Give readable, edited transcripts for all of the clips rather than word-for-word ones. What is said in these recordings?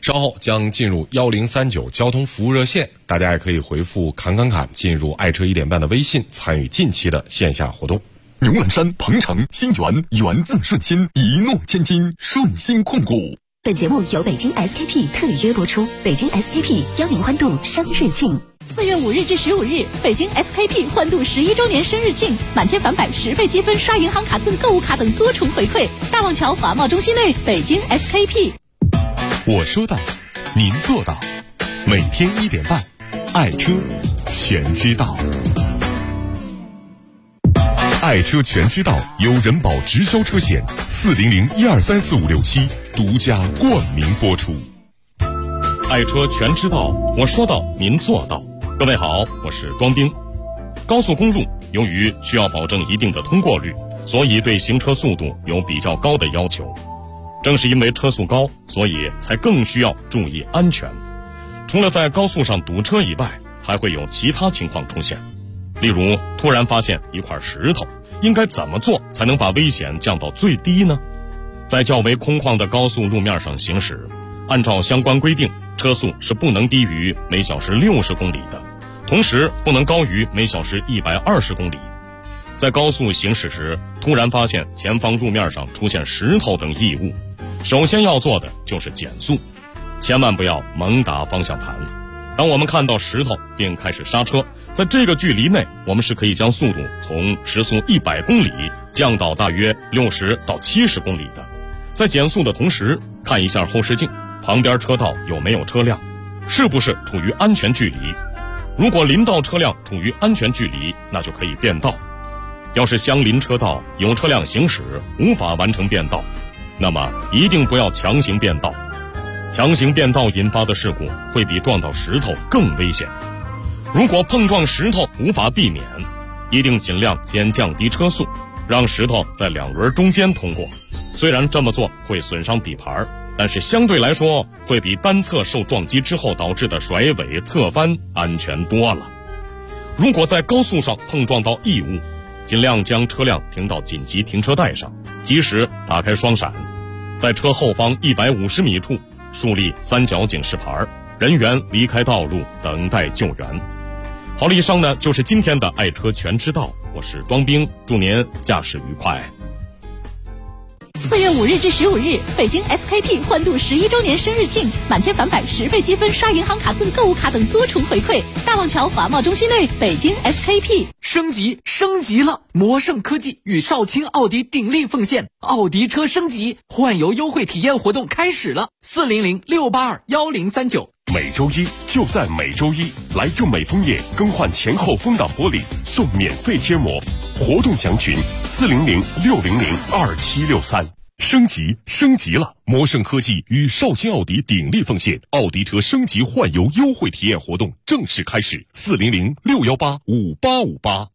稍后将进入1039交通服务热线，大家也可以回复侃侃侃进入爱车1点半的微信，参与近期的线下活动。 牛栏山、鹏程、新源源自顺心，一诺千金，顺心控股。 本节目由北京 SKP 特约播出，北京 SKP 邀您欢度生日庆。4月5日至15日，北京 SKP 欢度11周年生日庆，满千返百10倍积分，刷银行卡、赠购物卡等多重回馈。大望桥华贸中心内，北京 SKP。 我说到，您做到。每天1点半，爱车全知道。爱车全知道由人保直销车险400-1234567独家冠名播出。 爱车全知道，我说到您做到。各位好，我是庄兵。高速公路由于需要保证一定的通过率，所以对行车速度有比较高的要求。正是因为车速高，所以才更需要注意安全。除了在高速上堵车以外，还会有其他情况出现。例如突然发现一块石头，应该怎么做才能把危险降到最低呢？在较为空旷的高速路面上行驶，按照相关规定，车速是不能低于每小时60公里的，同时不能高于每小时120公里。在高速行驶时，突然发现前方路面上出现石头等异物，首先要做的就是减速，千万不要猛打方向盘。当我们看到石头并开始刹车，在这个距离内，我们是可以将速度从时速100公里降到大约60到70公里的。在减速的同时，看一下后视镜，旁边车道有没有车辆，是不是处于安全距离。如果邻道车辆处于安全距离，那就可以变道。要是相邻车道有车辆行驶，无法完成变道，那么一定不要强行变道。强行变道引发的事故会比撞到石头更危险。如果碰撞石头无法避免，一定尽量先降低车速，让石头在两轮中间通过。虽然这么做会损伤底盘，但是相对来说会比单侧受撞击之后导致的甩尾侧翻安全多了。如果在高速上碰撞到异物，尽量将车辆停到紧急停车带上，及时打开双闪，在车后方150米处树立三角警示牌，人员离开道路等待救援。好了，以上呢就是今天的爱车全知道，我是庄兵，祝您驾驶愉快。 4月5日至15日，北京 SKP 欢度11周年生日庆，满千返百10倍积分，刷银行卡、赠购物卡等多重回馈。大望桥华贸中心内，北京 SKP。 升级了！魔盛科技与少卿奥迪鼎力奉献，奥迪车升级换油优惠体验活动开始了，400-682-1039。 每周一就在每周一，来正美枫叶更换前后风挡玻璃送免费贴膜，活动详询400-600-2763。升级了！魔盛科技与少卿奥迪鼎力奉献，奥迪车升级换油优惠体验活动正式开始，400-618-5858。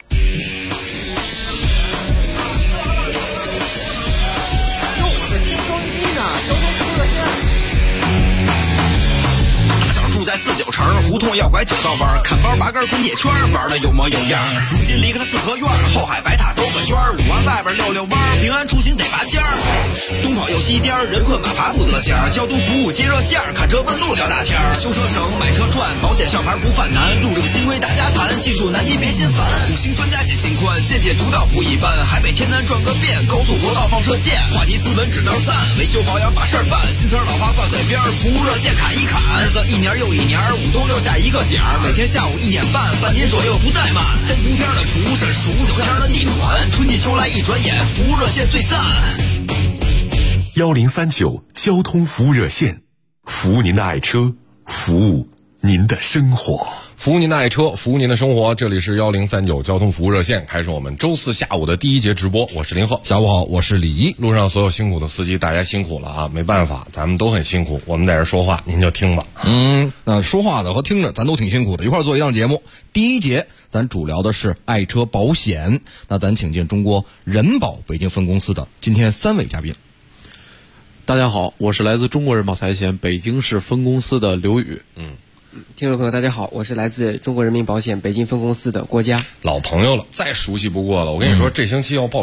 住在49城，胡同要拐9道弯，看包拔根滚铁圈，玩的有模有样。如今离开了四合院，后海白塔兜个圈，5环外边溜弯，平安出行得拔尖儿。东跑又西颠，人困马乏不得闲，交通服务接热线，看车问路聊大天，修车省买车赚，保险上牌不犯难，路这个新规大家谈，技术难题别心烦。5星专家解心宽，见解独到不一般，海北天南转个遍，高速国道放射线，话题斯文指道赞，维修保养把事儿办，新词老话挂嘴边，服务热线砍一砍，日子一年又一年，5都留下一个点儿，每天下午1点半，半年左右不怠慢。3伏天的蒲是数9天的地暖，春季秋来一转眼，服务热线最赞。 1039交通服务热线，服务您的爱车，服务您的生活。 服务您的爱车，服务您的生活。这里是1039交通服务热线，开始我们周四下午的第一节直播。我是林鹤， 下午好，我是李一。 路上所有辛苦的司机，大家辛苦了啊！没办法，咱们都很辛苦，我们在这说话，您就听吧。 那说话的和听着，咱都挺辛苦的，一块儿做一档节目。第一节咱主聊的是爱车保险，那咱请进中国人保北京分公司的今天3位嘉宾。 大家好，我是来自中国人保财险北京市分公司的刘宇。 听众朋友大家好，我是来自中国人民保险北京分公司的郭佳。 老朋友了，再熟悉不过了。我跟你说，这星期要爆炸。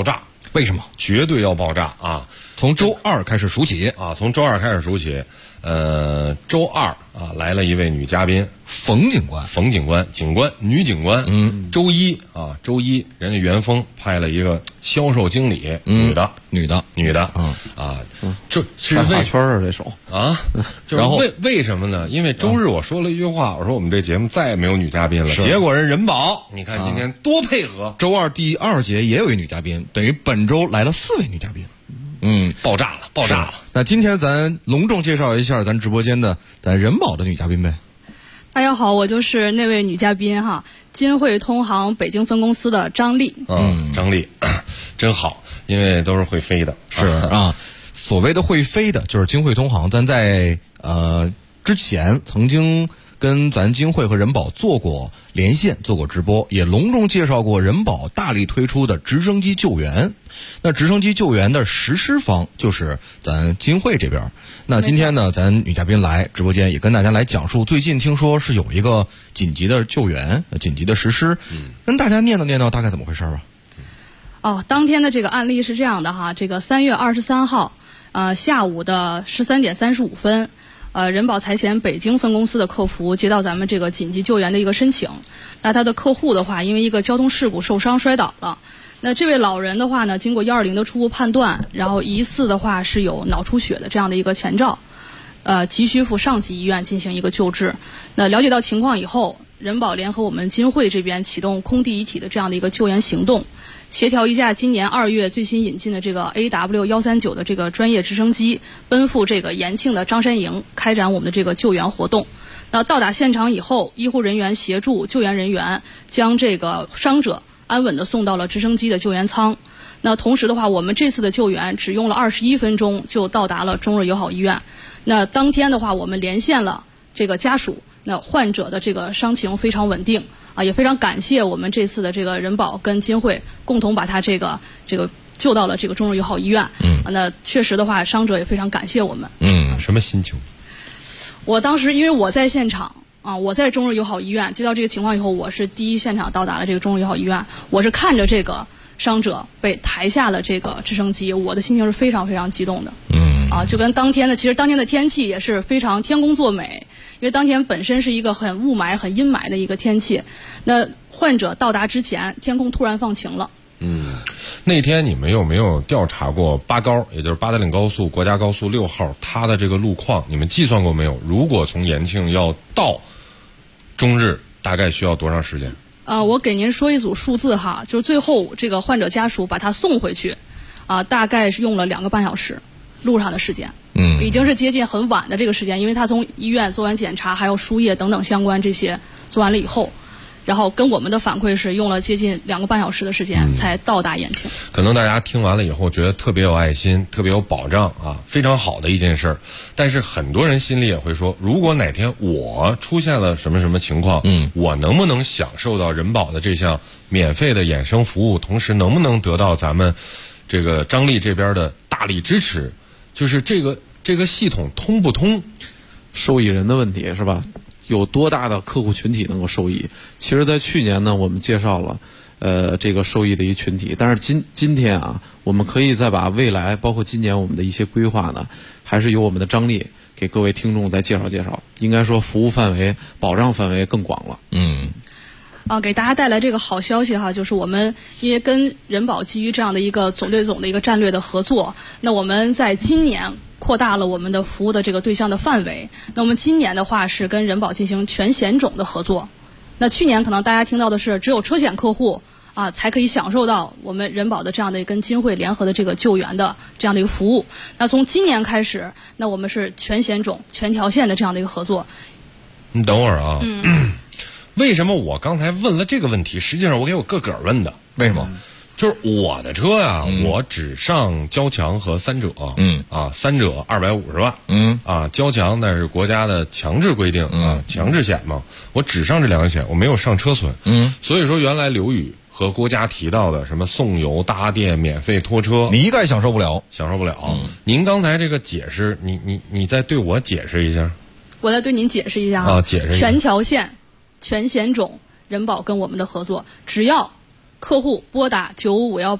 为什么？ 绝对要爆炸啊！ 从周二开始数起啊，从周二开始数起。周二啊，来了一位女嘉宾， 冯警官， 女警官。周一人家元丰派了一个销售经理，女的。这是画圈啊，这手啊，就是为什么呢？因为周日我说了一句话，我说我们这节目再也没有女嘉宾了。结果人保，你看今天多配合。 周二第2节也有一女嘉宾，等于本周来了4位女嘉宾。 爆炸了！ 那今天咱隆重介绍一下咱直播间的咱人保的女嘉宾呗。 大家好，我就是那位女嘉宾哈，金汇通航北京分公司的张丽。 张丽真好，因为都是会飞的。 是啊，所谓的会飞的，就是金汇通航。咱在之前曾经跟咱金汇和人保做过连线，做过直播，也隆重介绍过人保大力推出的直升机救援。那直升机救援的实施方就是咱金汇这边。那今天呢，咱女嘉宾来直播间也跟大家来讲述，最近听说是有一个紧急的救援、紧急的实施，跟大家念叨大概怎么回事吧。 当天的这个案例是这样的哈，这个3月23号，下午的13点35分。人保财险北京分公司的客服接到咱们这个紧急救援的一个申请，那他的客户的话，因为一个交通事故受伤摔倒了。那这位老人的话呢，经过120的初步判断，然后疑似的话是有脑出血的这样的一个前兆，急需赴上级医院进行一个救治。那了解到情况以后，人保联合我们金汇这边启动空地一体的这样的一个救援行动，协调一架今年2月最新引进的这个 AW139的这个专业直升机，奔赴这个延庆的张山营，开展我们的这个救援活动。那到达现场以后，医护人员协助救援人员将这个伤者安稳地送到了直升机的救援舱。那同时的话，我们这次的救援只用了21分钟就到达了中日友好医院。那当天的话，我们连线了这个家属，那患者的这个伤情非常稳定啊，也非常感谢我们这次的这个人保跟金汇共同把他这个救到了这个中日友好医院。那确实的话，伤者也非常感谢我们。 什么心情？ 我当时因为我在现场啊，我在中日友好医院接到这个情况以后，我是第一现场到达了这个中日友好医院，我是看着这个伤者被抬下了这个直升机，我的心情是非常非常激动的。就跟其实当天的天气也是非常天公作美，因为当天本身是一个很雾霾、很阴霾的一个天气。那患者到达之前，天空突然放晴了。 那天你们有没有调查过八高，也就是八达岭高速国家高速6号，它的这个路况，你们计算过没有？如果从延庆要到中日，大概需要多长时间？ 我给您说一组数字哈，就是最后这个患者家属把他送回去，大概是用了2个半小时。路上的时间，已经是接近很晚的这个时间，因为他从医院做完检查，还有输液等等相关这些做完了以后，然后跟我们的反馈是用了接近2个半小时的时间才到达延庆。 可能大家听完了以后觉得特别有爱心，特别有保障啊，非常好的一件事儿。但是很多人心里也会说，如果哪天我出现了什么什么情况，我能不能享受到人保的这项免费的衍生服务，同时能不能得到咱们这个张丽这边的大力支持？就是这个系统通不通， 受益人的问题是吧？有多大的客户群体能够受益？其实，在去年呢，我们介绍了这个受益的一群体，但是今天啊，我们可以再把未来包括今年我们的一些规划呢，还是由我们的张丽给各位听众再介绍介绍。应该说，服务范围、保障范围更广了。 给大家带来这个好消息哈，就是我们因为跟人保基于这样的一个总对总的一个战略的合作，那我们在今年扩大了我们的服务的这个对象的范围。那我们今年的话是跟人保进行全险种的合作。那去年可能大家听到的是只有车险客户才可以享受到我们人保的这样的跟金汇联合的这个救援的这样的一个服务。那从今年开始，那我们是全险种、全条线的这样的一个合作。 你等会儿啊。为什么我刚才问了这个问题？实际上我给我个问的。为什么？就是我的车呀，我只上交强和三者。三者250万。交强那是国家的强制规定强制险嘛，我只上这2个险，我没有上车损。所以说原来刘宇和国家提到的什么送油、搭电、免费拖车， 你一概享受不了。 您刚才这个解释，你再对我解释一下。 我再对您解释一下解释一下。 全条线。全险种人保跟我们的合作，只要客户拨打95518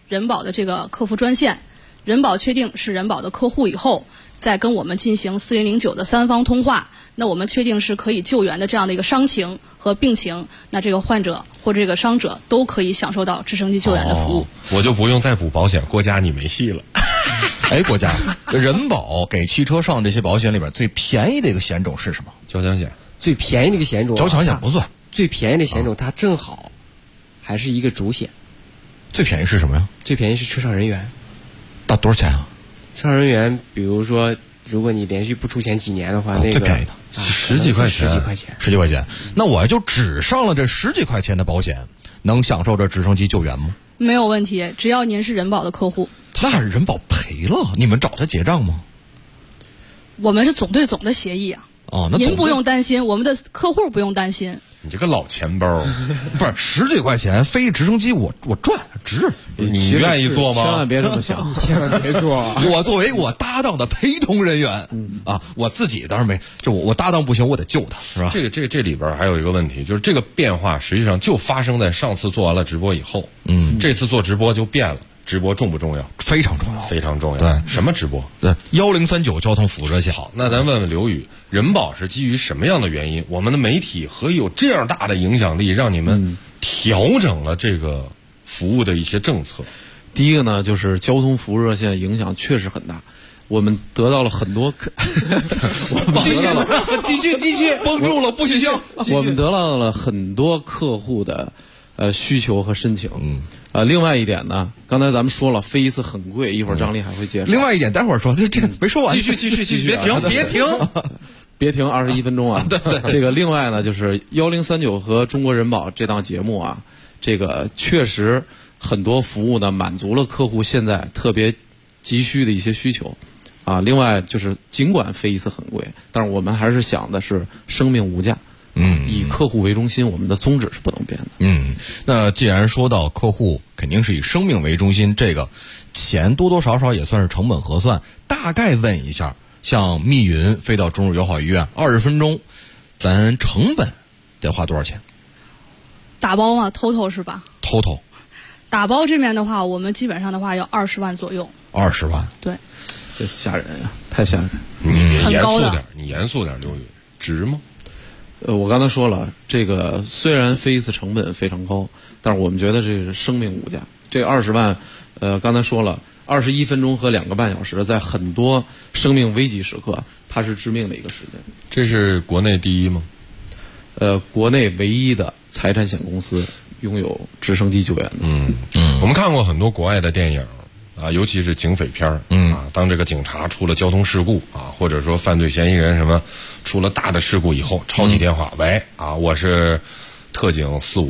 人保的这个客服专线，人保确定是人保的客户以后，再跟我们进行4009的3方通话，那我们确定是可以救援的这样的一个伤情和病情，那这个患者或这个伤者都可以享受到直升机救援的服务。 我就不用再补保险，国家你没戏了。 哎，国家，人保给汽车上这些保险里边最便宜的一个险种是什么？ 交强险。 最便宜的一个险种， 交强险不算。 最便宜的险种，它正好还是一个主险。 最便宜是什么呀？ 最便宜是车上人员。 大多少钱啊？ 车上人员，比如说，如果你连续不出险几年的话，那个最便宜的 10几块钱， 10几块钱。那我就只上了这10几块钱的保险，能享受这直升机救援吗？ 没有问题，只要您是人保的客户。 那人保赔了，你们找他结账吗？ 我们是总对总的协议啊。 哦，那您不用担心，我们的客户不用担心。 你这个老钱包， 不是10几块钱飞直升机，我赚值。 你愿意做吗？ 千万别这么想， 千万别做。 我作为我搭档的陪同人员，我自己当然没，就我搭档不行，我得救他，是吧？ 这里边还有一个问题，就是这个变化实际上就发生在上次做完了直播以后，这次做直播就变了。直播重不重要？ 非常重要， 非常重要。 对， 什么直播？ 对，1039交通服务热线。 好，那咱问问刘宇，人保是基于什么样的原因，我们的媒体可以有这样大的影响力，让你们调整了这个服务的一些政策？ 第一个呢，就是交通服务热线影响确实很大，我们得到了很多继续，绷住了，不许笑。 我们得到了很多客户的需求和申请。另外一点呢，刚才咱们说了，飞一次很贵，一会儿张丽还会介绍。 另外一点，待会儿说，这没说完。 继续，别停，21分钟啊！ 对， 这个另外呢，就是1039和中国人保这档节目啊，这个确实很多服务呢满足了客户现在特别急需的一些需求啊。另外就是尽管飞一次很贵，但是我们还是想的是生命无价。以客户为中心，我们的宗旨是不能变的。 那既然说到客户肯定是以生命为中心，这个钱多多少少也算是成本核算。大概问一下，像密云飞到中日友好医院20分钟，咱成本得花多少钱？ 打包嘛，total 是吧 ？total。 打包这边的话，我们基本上的话要20万左右。 20万？ 对。 这吓人呀，太吓人！ 你别严肃点， 你严肃点，刘宇，值吗？ 我刚才说了，这个虽然飞一次成本非常高，但是我们觉得这是生命无价。这20万，刚才说了，21分钟和2个半小时，在很多生命危急时刻，它是致命的一个时间。这是国内第一吗？ 国内唯一的财产险公司拥有直升机救援的。 我们看过很多国外的电影啊，尤其是警匪片啊，当这个警察出了交通事故啊，或者说犯罪嫌疑人什么出了大的事故以后，抄起电话，喂啊，我是特警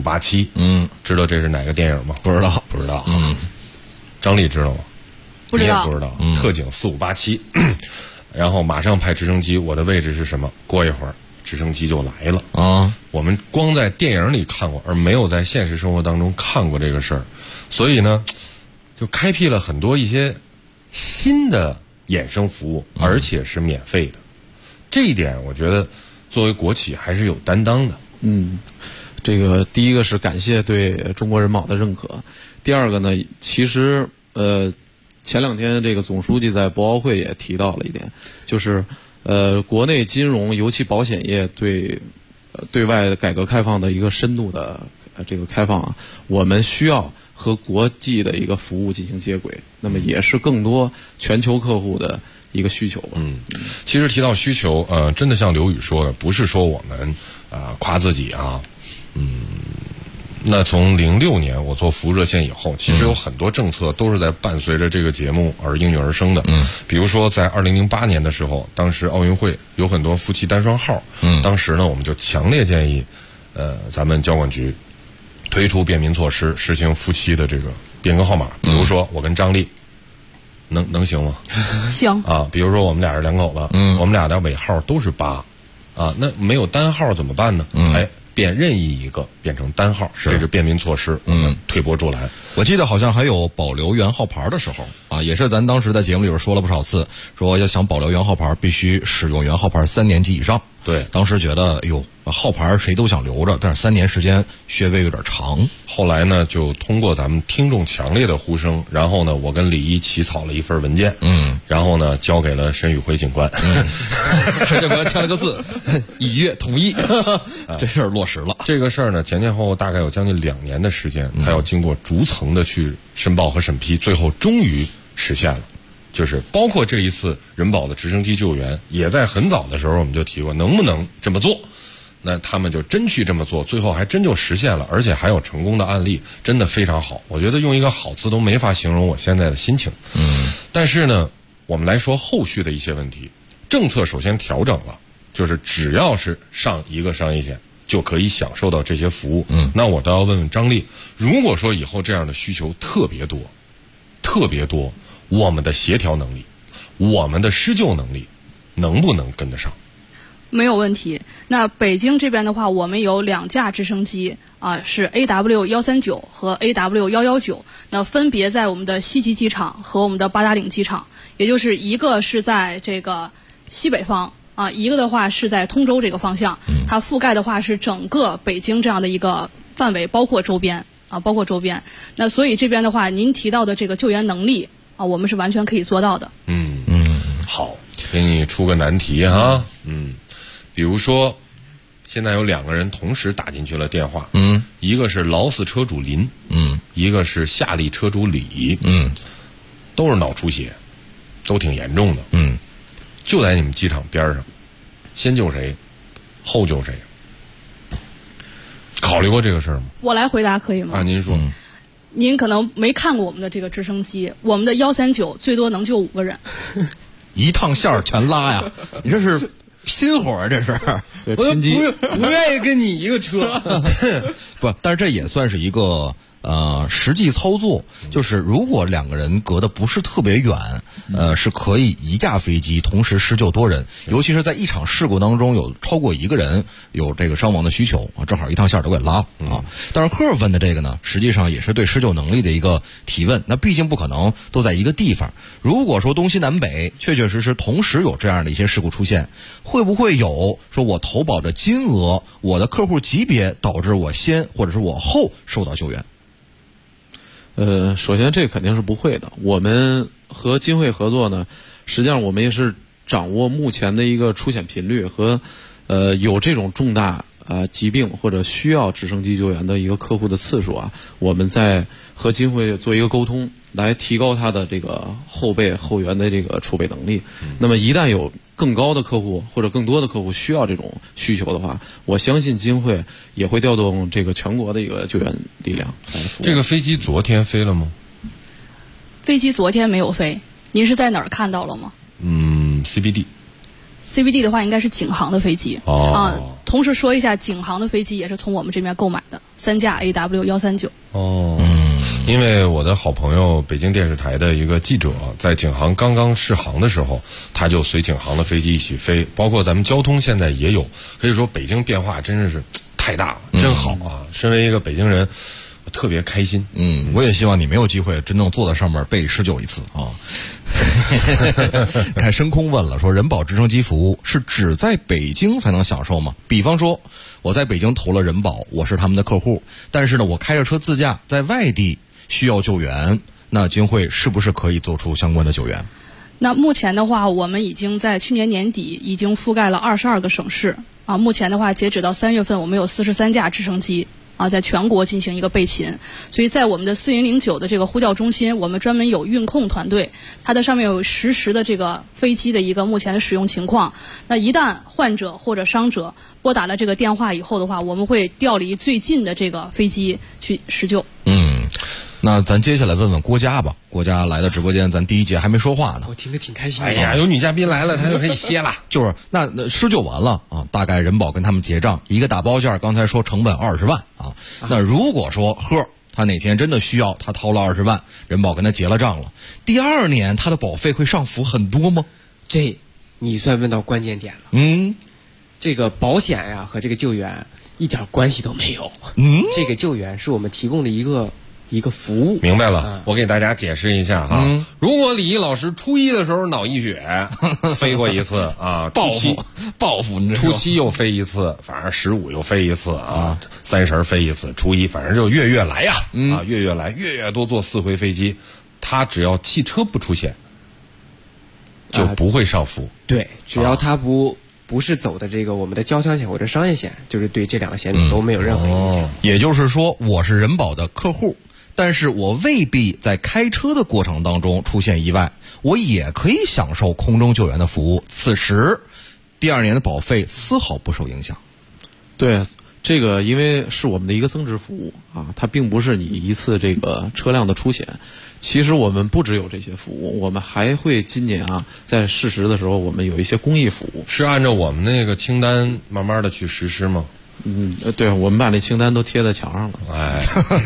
4587，知道这是哪个电影吗？ 不知道张丽知道吗？ 不知道， 你也不知道。特警4587，然后马上派直升机，我的位置是什么？过一会儿直升机就来了啊。我们光在电影里看过，而没有在现实生活当中看过这个事儿，所以呢，就开辟了很多一些新的衍生服务，而且是免费的。这一点我觉得作为国企还是有担当的。 这个第一个是感谢对中国人保的认可，第二个呢，其实前2天这个总书记在博鳌会也提到了一点，就是国内金融尤其保险业对外改革开放的一个深度的这个开放啊，我们需要和国际的一个服务进行接轨，那么也是更多全球客户的一个需求吧。 其实提到需求，真的像刘宇说的，不是说我们夸自己啊，那从06年我做服务热线以后，其实有很多政策都是在伴随着这个节目而应运而生的。比如说在2008年的时候，当时奥运会有很多夫妻单双号，当时呢我们就强烈建议，咱们交管局推出便民措施，实行夫妻的这个变更号码。比如说我跟张丽，能行吗？ 行啊。比如说我们俩是2口子，我们俩的尾号都是8，啊，那没有单号怎么办呢？变任意一个变成单号，这是便民措施，我们推波助澜。 我记得好像还有保留原号牌的时候啊，也是咱当时在节目里边说了不少次，说要想保留原号牌，必须使用原号牌3年及以上。 对， 当时觉得哎呦，号牌谁都想留着，但是3年时间学位有点长。 后来呢，就通过咱们听众强烈的呼声，然后呢，我跟李一起草了一份文件，然后呢，交给了申宇辉警官， 申警官签了个字，已阅同意，这事儿落实了。 这个事儿呢，前后大概有将近2年的时间，他要经过逐层的去申报和审批，最后终于实现了。就是包括这一次人保的直升机救援，也在很早的时候我们就提过，能不能这么做？那他们就真去这么做，最后还真就实现了，而且还有成功的案例，真的非常好。我觉得用一个好字都没法形容我现在的心情。但是呢，我们来说后续的一些问题。政策首先调整了，就是只要是上一个商业险，就可以享受到这些服务。那我倒要问问张丽，如果说以后这样的需求特别多，我们的协调能力，我们的施救能力，能不能跟得上？ 没有问题。那北京这边的话，我们有2架直升机是 AW139 和 AW119，那分别在我们的西极机场和我们的八达岭机场，也就是一个是在这个西北方一个的话是在通州这个方向，它覆盖的话是整个北京这样的一个范围，包括周边。那所以这边的话，您提到的这个救援能力我们是完全可以做到的。 好，给你出个难题哈。比如说，现在有2个人同时打进去了电话，一个是劳斯车主林，一个是夏利车主李，都是脑出血，都挺严重的，就在你们机场边上，先救谁，后救谁？考虑过这个事儿吗？ 我来回答可以吗？ 您说。 您可能没看过我们的这个直升机，我们的139最多能救5个人， 一趟线儿全拉呀！你这是拼活儿，这是对拼机， 不愿意跟你一个车， 不，但是这也算是一个实际操作，就是如果2个人隔得不是特别远，是可以一架飞机同时施救多人，尤其是在一场事故当中有超过1个人有这个伤亡的需求正好一趟线都给拉了但是赫尔问的这个呢，实际上也是对施救能力的一个提问。那毕竟不可能都在一个地方，如果说东西南北确确实实同时有这样的一些事故出现，会不会有说我投保的金额、我的客户级别导致我先或者是我后受到救援？ 首先这肯定是不会的。我们和金汇合作呢，实际上我们也是掌握目前的一个出险频率和有这种重大疾病或者需要直升机救援的一个客户的次数我们在和金汇做一个沟通，来提高他的这个后援的这个储备能力。那么一旦有更高的客户或者更多的客户需要这种需求的话，我相信金汇也会调动这个全国的一个救援力量来服务。 这个飞机昨天飞了吗？ 飞机昨天没有飞，您是在哪儿看到了吗？CBD 的话应该是景航的飞机同时说一下，景航的飞机也是从我们这边购买的3架 AW139。 因为我的好朋友北京电视台的一个记者在景航刚刚试航的时候，他就随景航的飞机一起飞，包括咱们交通现在也有，可以说北京变化真是太大了，真好身为一个北京人，我特别开心。 我也希望你没有机会真正坐在上面被施救一次看深空问了，说人保直升机服务是只在北京才能享受吗？比方说我在北京投了人保，我是他们的客户，但是呢我开着车自驾在外地需要救援，那金汇是不是可以做出相关的救援？ 那目前的话，我们已经在去年年底已经覆盖了22个省市目前的话，截止到3月份，我们有43架直升机在全国进行一个备勤。所以在我们的4009的这个呼叫中心，我们专门有运控团队，它的上面有实时的这个飞机的一个目前的使用情况。那一旦患者或者伤者拨打了这个电话以后的话，我们会调离最近的这个飞机去施救。 那咱接下来问问郭嘉吧。郭嘉来到直播间，咱第一节还没说话呢。 我听得挺开心的。 哎呀，有女嘉宾来了，他就可以歇了。 就是那施救完了大概人保跟他们结账，一个打包件刚才说成本20万那如果说他哪天真的需要，他掏了20万，人保跟他结了账了，第2年他的保费会上浮很多吗？ 这你算问到关键点了。这个保险和这个救援一点关系都没有。这个救援是我们提供的一个一个服务。 明白了，我给大家解释一下哈。如果李毅老师初一的时候脑溢血飞过一次啊， 报复， 初七又飞一次，反正15又飞一次啊，30飞一次，初一反正就月来呀，月来，月都坐4回飞机，他只要汽车不出险，就不会上浮。 对，只要他不是走的这个我们的交强险或者商业险，就是对这2个险种都没有任何影响。 也就是说，我是人保的客户，但是我未必在开车的过程当中出现意外，我也可以享受空中救援的服务。此时，第2年的保费丝毫不受影响。 对，这个因为是我们的一个增值服务啊，它并不是你一次这个车辆的出险。其实我们不只有这些服务，我们还会今年啊，在适时的时候，我们有一些公益服务。 是按照我们那个清单慢慢的去实施吗？ 对，我们把那清单都贴在墙上了。 哎，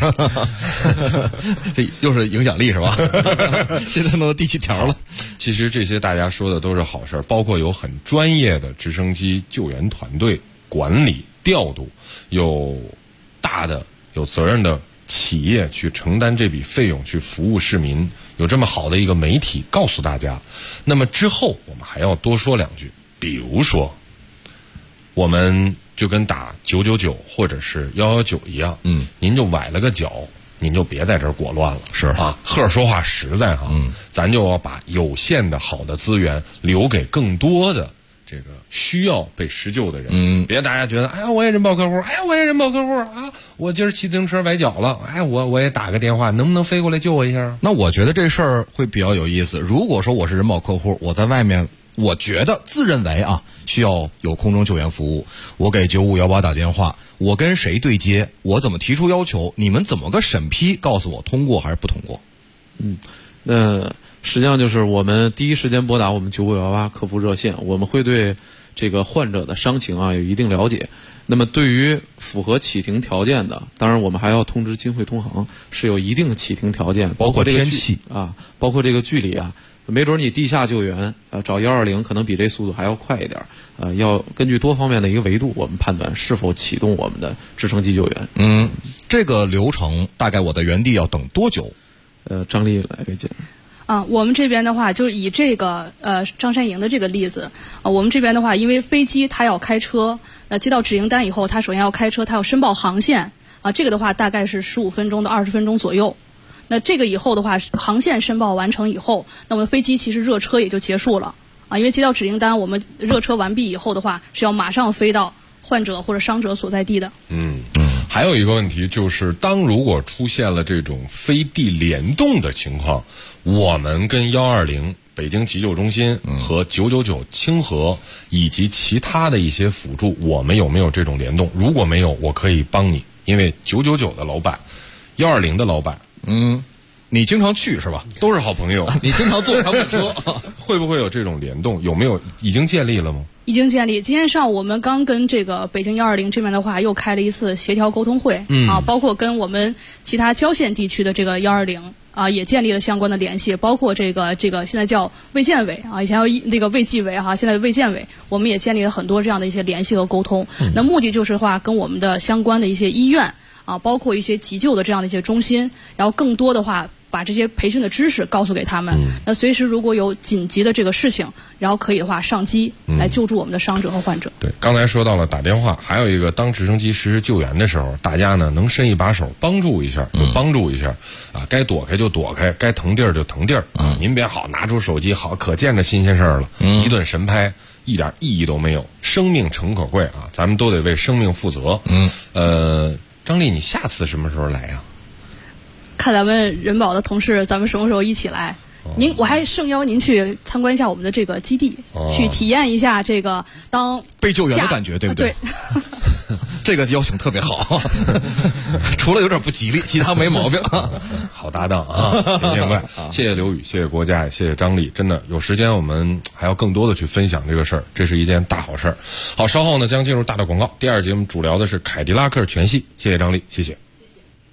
这又是影响力是吧？现在弄到第7条了。 其实这些大家说的都是好事，包括有很专业的直升机救援团队管理调度，有大的有责任的企业去承担这笔费用去服务市民，有这么好的一个媒体告诉大家。那么之后我们还要多说2句，比如说我们就跟打999或者是119一样，您就崴了个脚，您就别在这儿裹乱了， 是啊，赫说话实在哈，咱就要把有限的好的资源留给更多的这个需要被施救的人，别大家觉得，哎呀，我也人保客户，哎呀，我也人保客户啊，我今儿骑自行车崴脚了，哎，我也打个电话，能不能飞过来救我一下？ 那我觉得这事儿会比较有意思。如果说我是人保客户，我在外面，我觉得自认为啊需要有空中救援服务，我给9518打电话，我跟谁对接，我怎么提出要求，你们怎么个审批，告诉我通过还是不通过？ 那实际上就是我们第一时间拨打我们9518客服热线，我们会对这个患者的伤情啊有一定了解。那么对于符合启停条件的，当然我们还要通知金汇通航，是有一定启停条件， 包括天气啊，包括这个距离啊。没准你地下救援找120可能比这速度还要快一点，要根据多方面的一个维度，我们判断是否启动我们的直升机救援。 这个流程大概我在原地要等多久？ 张丽来给讲。 我们这边的话，就以这个张山营的这个例子，我们这边的话，因为飞机它要开车，接到指令单以后，它首先要开车，它要申报航线这个的话大概是15分钟到20分钟左右。那这个以后的话，航线申报完成以后，那我们飞机其实热车也就结束了因为接到指令单，我们热车完毕以后的话，是要马上飞到患者或者伤者所在地的。 还有一个问题就是，如果出现了这种飞地联动的情况，我们跟120北京急救中心和999清河以及其他的一些辅助，我们有没有这种联动？如果没有，我可以帮你，因为999的老板，120的老板。 你经常去是吧？ 都是好朋友。 你经常坐他们车， 会不会有这种联动？有没有已经建立了吗？ 已经建立。今天上午我们刚跟这个北京120这边的话又开了一次协调沟通会，包括跟我们其他郊县地区的这个120也建立了相关的联系，包括这个现在叫卫健委以前叫那个卫计委现在卫健委，我们也建立了很多这样的一些联系和沟通。那目的就是话跟我们的相关的一些医院包括一些急救的这样的一些中心，然后更多的话把这些培训的知识告诉给他们，那随时如果有紧急的这个事情，然后可以的话上机来救助我们的伤者和患者。 对，刚才说到了打电话，还有一个当直升机实施救援的时候，大家呢能伸一把手帮助一下就帮助一下该躲开就躲开，该腾地儿就腾地儿您别拿出手机可见着新鲜事儿了，一顿神拍一点意义都没有，生命诚可贵咱们都得为生命负责。张丽，你下次什么时候来呀？ 看咱们人保的同事，咱们什么时候一起来？我还盛邀您去参观一下我们的这个基地，去体验一下这个当被救援的感觉，对不对？对。这个邀请特别好，除了有点不吉利，其他没毛病。 好搭档没见怪。谢谢刘宇，谢谢郭嘉，谢谢张丽。真的有时间我们还要更多的去分享这个事儿，这是一件大好事儿。好，稍后呢将进入大的广告。第2节我们主聊的是凯迪拉克全系。谢谢张丽，谢谢。 哟。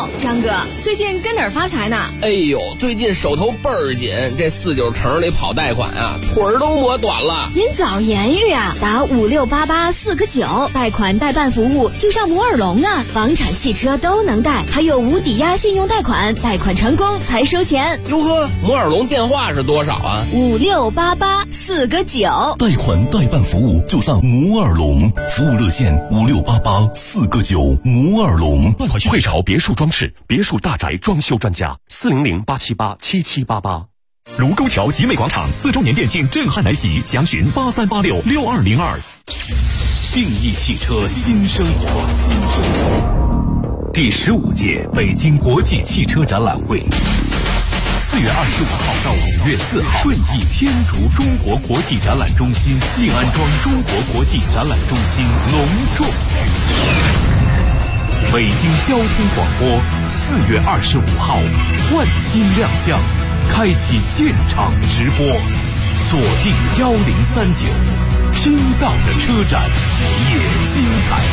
哟，张哥，最近跟哪儿发财呢？ 哎呦，最近手头倍儿紧，这49城里跑贷款啊，腿儿都磨短了。 您早言语啊，打5688-4个9，贷款代办服务就上摩尔龙啊，房产、汽车都能贷，还有无抵押信用贷款，贷款成功才收钱。 哟呵，摩尔龙电话是多少啊 ？5688-4个9， 贷款代办服务就上摩尔龙，服务热线5688-4个9，摩尔龙。 汇潮别墅装饰，别墅大宅装修专家，400-878-7788。卢沟桥集美广场4周年店庆震撼来袭，详询83866202。定义汽车新生活，第15届北京国际汽车展览会，4月25号到5月4号，顺义天竺中国国际展览中心静安庄中国国际展览中心隆重举行。北京交通广播4月25号换新亮相，开启现场直播，锁定1039，听到的车展也精彩。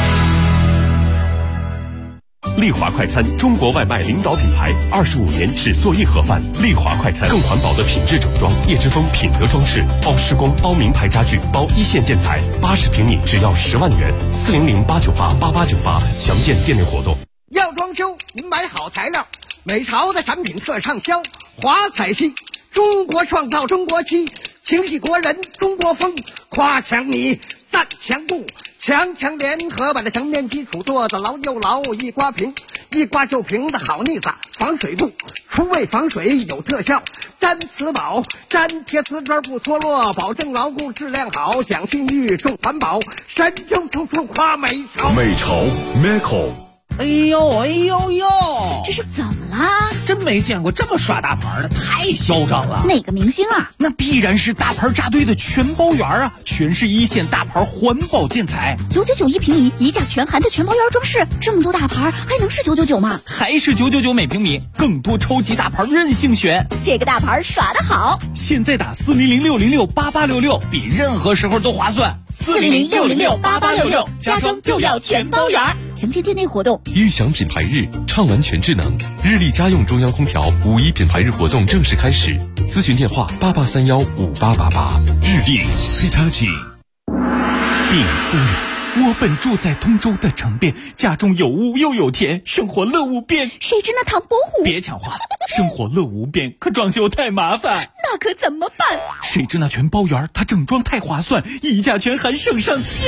丽华快餐，中国外卖领导品牌，25年只做硬盒饭。丽华快餐更环保的品质整装，叶之峰品德装饰，包施工，包名牌家具，包一线建材，80平米只要10万元，400-898-8898，详见店内活动。 要装修，您买好材料，美潮的产品特畅销，华彩漆，中国创造中国漆，情系国人中国风，夸墙泥，赞墙布，强联合把这墙面基础做得牢又牢，一刮平，一刮就平的好腻子，防水布，除味防水有特效，粘瓷宝，粘贴瓷砖不脱落，保证牢固质量好，讲信誉重环保，神州处处夸美潮。 美潮 Meco。 哎呦哎呦呦， 这是怎么啦？ 真没见过这么耍大牌的，太嚣张了。 哪个明星啊？ 那必然是大牌扎堆的全包园啊，全是一线大牌环保建材 ，999一平米，一价全含的全包园装饰，这么多大牌还能是999吗？ 还是999每平米，更多超级大牌任性选。 这个大牌耍得好， 现在打400-606-8866，比任何时候都划算。 400-606-8866，家装就要全包园。详见店内活动。 悦享品牌日，畅玩全智能，日立家用中央空调5·1品牌日活动正式开始，咨询电话88315888。日立 Hitachi。 禀夫人，我本住在通州的城边，家中有屋又有田，生活乐无边。 谁知那唐伯虎？ 别讲话，生活乐无边，可装修太麻烦。 那可怎么办？ 谁知那全包园，它整装太划算，一价全含省上天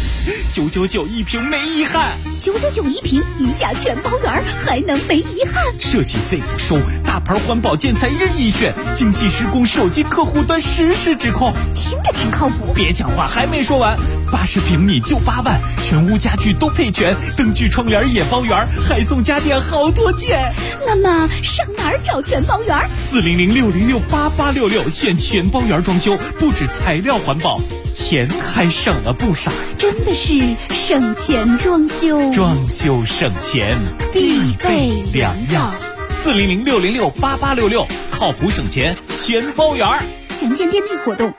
，999一平没遗憾。 999一平，一价全包园，还能没遗憾？ 设计费不收，大牌环保建材任意选，精细施工，手机客户端实时指控， 听着挺靠谱。 别讲话，还没说完，80平米就8万，全屋家具都配全，灯具窗帘也包圆，还送家电好多件。 那么上哪儿找全包园？400-606-8866，选全包园装修，不止材料环保，钱还省了不少。真的是省钱装修， 装修省钱必备良药。 400-606-8866，靠谱省钱全包园。 详见店内活动。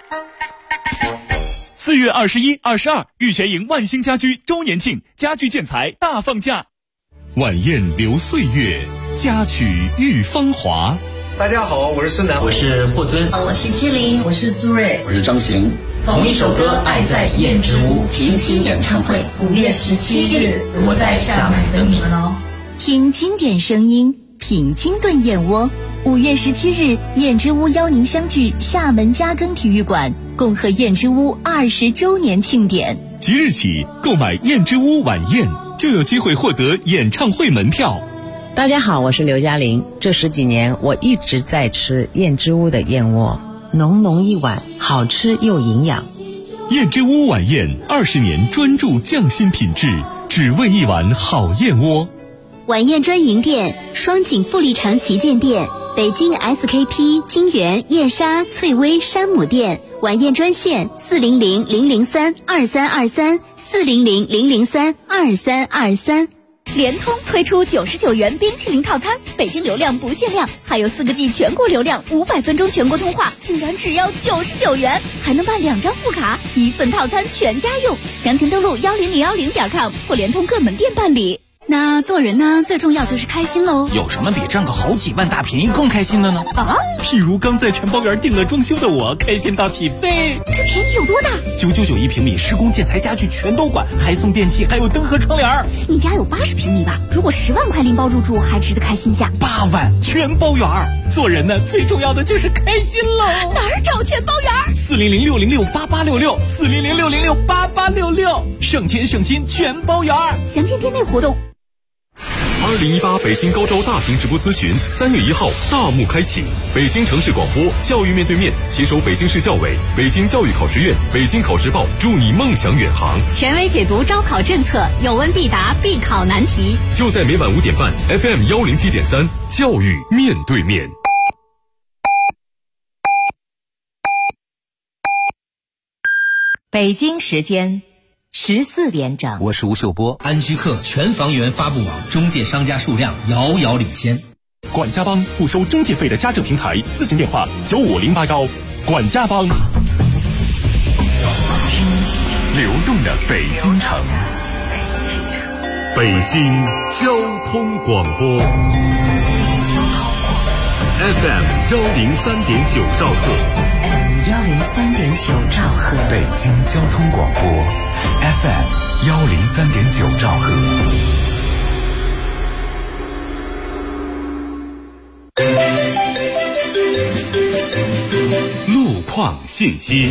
4月21、22，玉泉营万兴家居周年庆，家具建材大放价。晚宴留岁月，佳曲遇芳华。 大家好，我是孙楠， 我是霍尊， 我是志玲， 我是苏芮， 我是张行。 同一首歌，爱在燕之屋平行演唱会5月17日， 我在厦门等你们哦。 听经典声音，品清炖燕窝。5月17日，燕之屋邀您相聚厦门嘉庚体育馆，共贺燕之屋20周年庆典。 即日起，购买燕之屋晚宴，就有机会获得演唱会门票。 大家好，我是刘嘉玲。这10几年，我一直在吃燕之屋的燕窝，浓浓一碗，好吃又营养。 燕之屋晚宴20年专注匠心品质，只为一碗好燕窝。 晚宴专营店：双井富力城旗舰店、北京 SKP 金源燕莎翠微山姆店。晚宴专线400-003-2323，400-003-2323。联通推出99元冰淇淋套餐，北京流量不限量，还有4个G 全国流量，500分钟全国通话，竟然只要99元，还能办2张副卡，1份套餐全家用。详情登录10010.com或联通各门店办理。 那做人呢，最重要就是开心喽。 有什么比赚个好几万大便宜更开心的呢？ 啊， 譬如刚在全包园订了装修的我，开心到起飞。 这便宜有多大 ？999一平米，施工建材家具全都管，还送电器，还有灯和窗帘。 你家有80平米吧？如果10万块拎包入住，还值得开心下。 8万全包园。做人呢，最重要的就是开心喽。 哪儿找全包园 ？400-606-8866，400-606-8866，省钱省心全包园。 详见店内活动。 2018北京高招大型直播咨询3月1号大幕开启，北京城市广播教育面对面携手北京市教委、北京教育考试院、北京考试报，助你梦想远航， 权威解读招考政策，有问必答，必考难题。 就在每晚5点半 FM 107.3，教育面对面。 北京时间14点整， 我是吴秀波。 安居客全房源发布网，中介商家数量遥遥领先。 管家帮不收中介费的家政平台，咨询电话95081。管家帮。 流动的北京城，北京交通广播 FM 103.9兆赫 103.9兆赫， 北京交通广播 FM 103.9兆赫。 路况信息。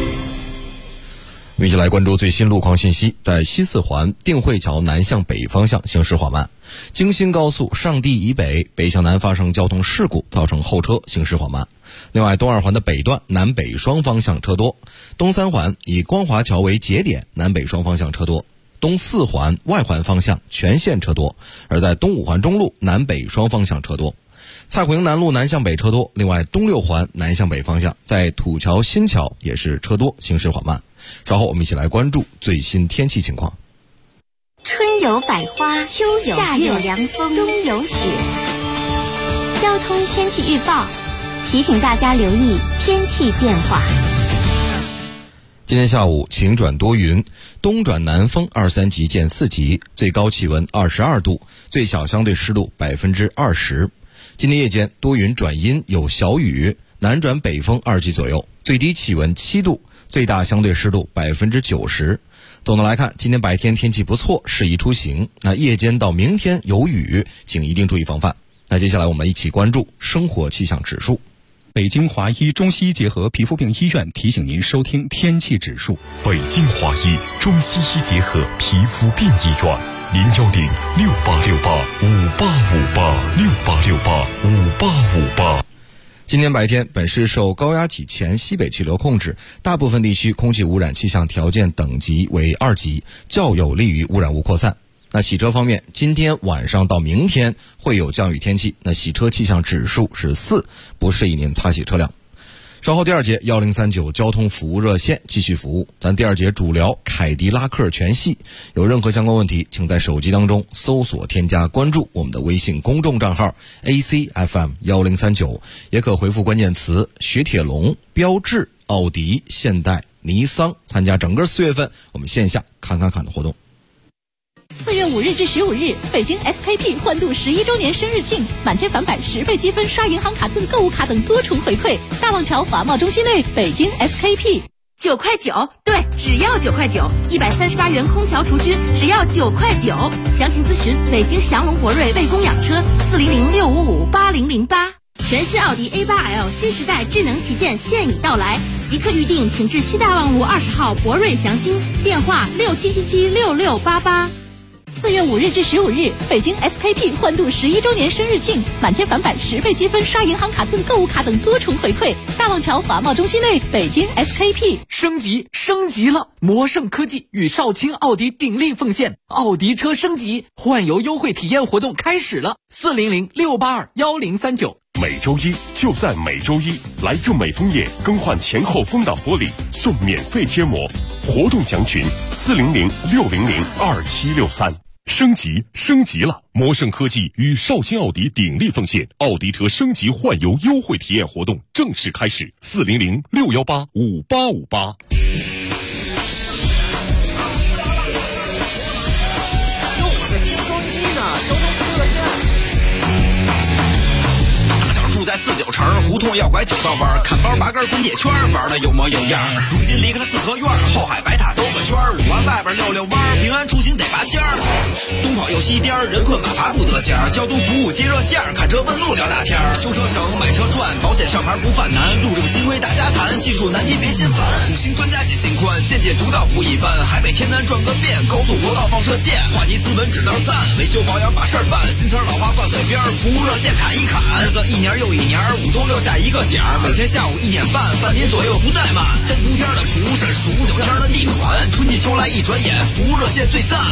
一起来关注最新路况信息。在西四环定慧桥南向北方向行驶缓慢，京新高速上地以北北向南发生交通事故，造成后车行驶缓慢。另外，东二环的北段南北双方向车多，东三环以光华桥为节点，南北双方向车多，东四环外环方向全线车多，而在东五环中路南北双方向车多。蔡胡营南路南向北车多，另外东六环南向北方向在土桥新桥也是车多，行驶缓慢。稍后我们一起来关注最新天气情况。 春有百花，秋有夏有凉风，冬有雪。交通天气预报提醒大家留意天气变化。 今天下午晴转多云，东转南风2-3级见4级，最高气温22度，最小相对湿度20%。今天夜间多云转阴，有小雨，南转北风2级左右，最低气温7度，最大相对湿度90%。总的来看，今天白天天气不错，适宜出行。那夜间到明天有雨，请一定注意防范。那接下来我们一起关注生活气象指数。 北京华医中西医结合皮肤病医院提醒您收听天气指数。 北京华医中西医结合皮肤病医院，010-6868-5858，6868-5858。 今天白天，本市受高压脊前西北气流控制，大部分地区空气污染气象条件等级为2级，较有利于污染物扩散。那洗车方面，今天晚上到明天会有降雨天气，那洗车气象指数是4，不适宜您擦洗车辆。稍后第二节1039交通服务热线继续服务，咱第二节主聊凯迪拉克全系。有任何相关问题，请在手机当中搜索添加关注我们的微信公众账号 ACFM1039，也可回复关键词雪铁龙、标致、奥迪、现代、尼桑，参加整个4月份我们线下侃的活动。 4月5日至15日，北京 SKP 欢度11周年生日庆，满千返百10倍积分，刷银行卡赠购物卡等多重回馈。大望桥华贸中心内，北京 SKP。9块9，对，只要9块9，138元空调除菌，只要9块9。详情咨询北京祥龙博瑞为供养车400-655-8008。全新奥迪 A8L 新时代智能旗舰现已到来，即刻预定，请至西大望路20号博瑞祥兴，电话67776688。4月5日至15日，北京 SKP 欢度11周年生日庆，满千返百10倍积分，刷银行卡赠购物卡等多重回馈。大望桥华贸中心内，北京 SKP。 升级了！魔盛科技与少卿奥迪鼎力奉献，奥迪车升级换油优惠体验活动开始了，400-682-1039。 每周一就在每周一，来正美枫叶更换前后风挡玻璃送免费贴膜，活动详询400-600-2763。升级了！魔盛科技与少卿奥迪鼎力奉献，奥迪车升级换油优惠体验活动正式开始，400-618-5858。 用我的轻松机拐九道弯，看包拔根滚铁圈，玩的有模有样。如今离开了四合院，后海白塔兜个圈，5环外边溜溜弯，平安出行得拔尖儿。东跑又西颠，人困马乏不得闲。交通服务接热线，看车问路聊大天。修车省，买车赚，保险上牌不犯难。路政新规大家谈，技术难题别心烦。5星专家解心宽，见解独到不一般。海北天南转个遍，高速国道放射线，话题斯文只能赞。维修保养把事儿办，新词老话挂嘴边，服务热线砍一砍。日子一年又一年，5都6下一个点儿。每天下午1点半，半点左右不怠慢。3伏天的服务是数9天的地款，春季秋来一转眼，服务热线最赞。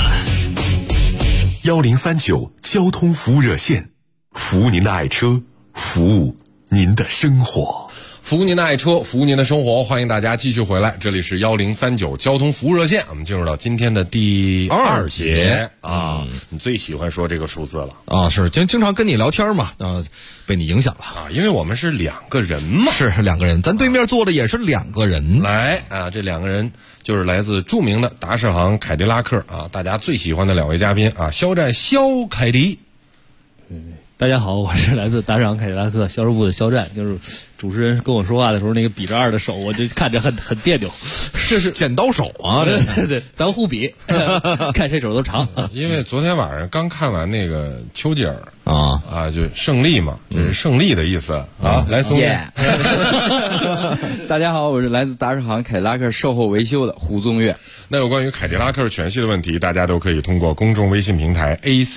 1039交通服务热线，服务您的爱车，服务您的生活。 服务您的爱车，服务您的生活，欢迎大家继续回来，这里是1039交通服务热线，我们进入到今天的第2节啊。你最喜欢说这个数字了啊？是经常跟你聊天嘛，被你影响了啊，因为我们是2个人嘛， 是2个人，咱对面坐的也是2个人。 来啊，这2个人就是来自著名的达世行凯迪拉克啊，大家最喜欢的2位嘉宾啊，肖战肖凯迪。 大家好，我是来自达世行凯迪拉克销售部的肖战。就是主持人跟我说话的时候，那个比着2的手，我就看着很别扭。 这是剪刀手啊！ 对，咱互比，看谁手都长。 因为昨天晚上刚看完那个丘吉尔就胜利嘛，就是胜利的意思啊。来，松月。 大家好，我是来自达世行凯迪拉克售后维修的胡宗岳。 那有关于凯迪拉克全系的问题，大家都可以通过公众微信平台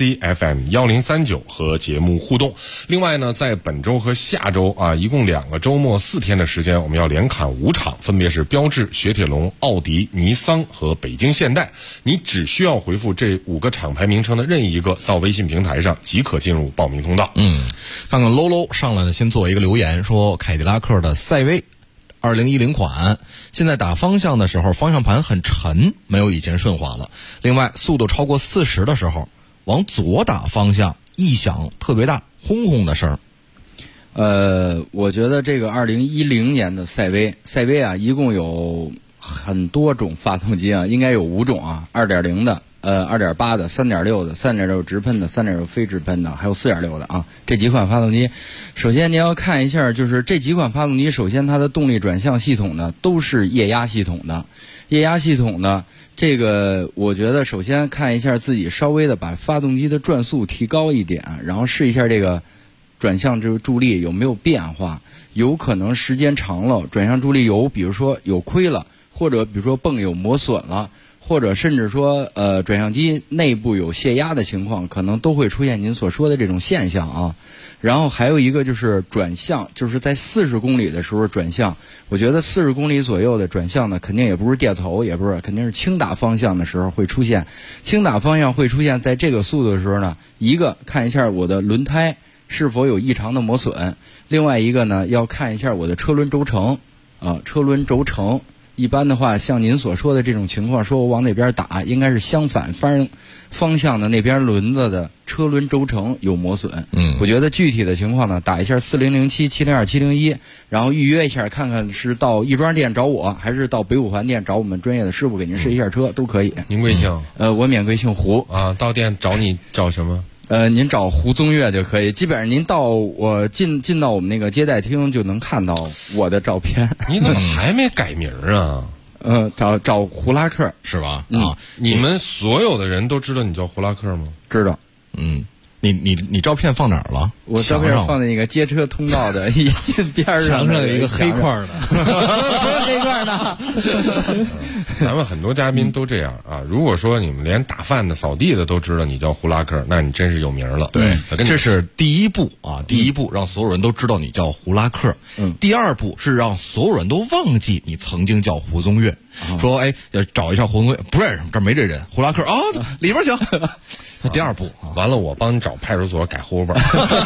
ACFM1039和节目互动。另外呢，在本周和下周啊，一共2个周末4天的时间，我们要连砍5场，分别是标致、雪铁龙、奥迪、尼桑和北京现代。你只需要回复这5个厂牌名称的任意一个到微信平台上，即可进入报名通道。 看看 Lolo 上来呢，先做一个留言说，凯迪拉克的赛威2010款现在打方向的时候，方向盘很沉，没有以前顺滑了。另外，速度超过40的时候，往左打方向异响特别大，轰轰的声。 我觉得这个2010年的赛威啊，一共有很多种发动机啊，应该有5种啊，2.0的。2.8的、3.6的、3.6直喷的、3.6非直喷的，还有4.6的啊，这几款发动机。首先您要看一下，就是这几款发动机，首先它的动力转向系统呢都是液压系统的。液压系统呢，这个我觉得首先看一下自己稍微的把发动机的转速提高一点，然后试一下这个转向这个助力有没有变化。有可能时间长了，转向助力比如说有亏了，或者比如说泵有磨损了，或者甚至说转向机内部有泄压的情况，可能都会出现您所说的这种现象啊。然后还有一个就是转向，就是在40公里的时候转向，我觉得40公里左右的转向呢，肯定也不是掉头，也不是，肯定是轻打方向的时候会出现。轻打方向会出现在这个速度的时候呢，一个看一下我的轮胎是否有异常的磨损，另外一个呢要看一下我的车轮轴承车轮轴承。一般的话，像您所说的这种情况，说我往哪边打，应该是相反方向的那边轮子的车轮轴承有磨损。我觉得具体的情况呢，打一下4007、702、701，然后预约一下，看看是到亦庄店找我，还是到北五环店找我们专业的师傅给您试一下车，都可以。 您贵姓？ 我免贵姓胡啊。到店找你找什么？ 您找胡宗岳就可以，基本上您到我进到我们那个接待厅就能看到我的照片。 你怎么还没改名啊？ 找胡拉克是吧？ 你们所有的人都知道你叫胡拉克吗？ 知道。 你照片放哪儿了？ 我照片放在那个街车通道的一进边上， 墙上有一个黑块的， 黑块的。 咱们很多嘉宾都这样啊。如果说你们连打饭的、扫地的都知道你叫胡拉克，那你真是有名了。 对，这是第一步啊，第一步让所有人都知道你叫胡拉克。第2步是让所有人都忘记你曾经叫胡宗岳。说找一下胡宗岳，不认识，这儿没这人。胡拉克里边行。第2步完了，我帮你找派出所改户口本。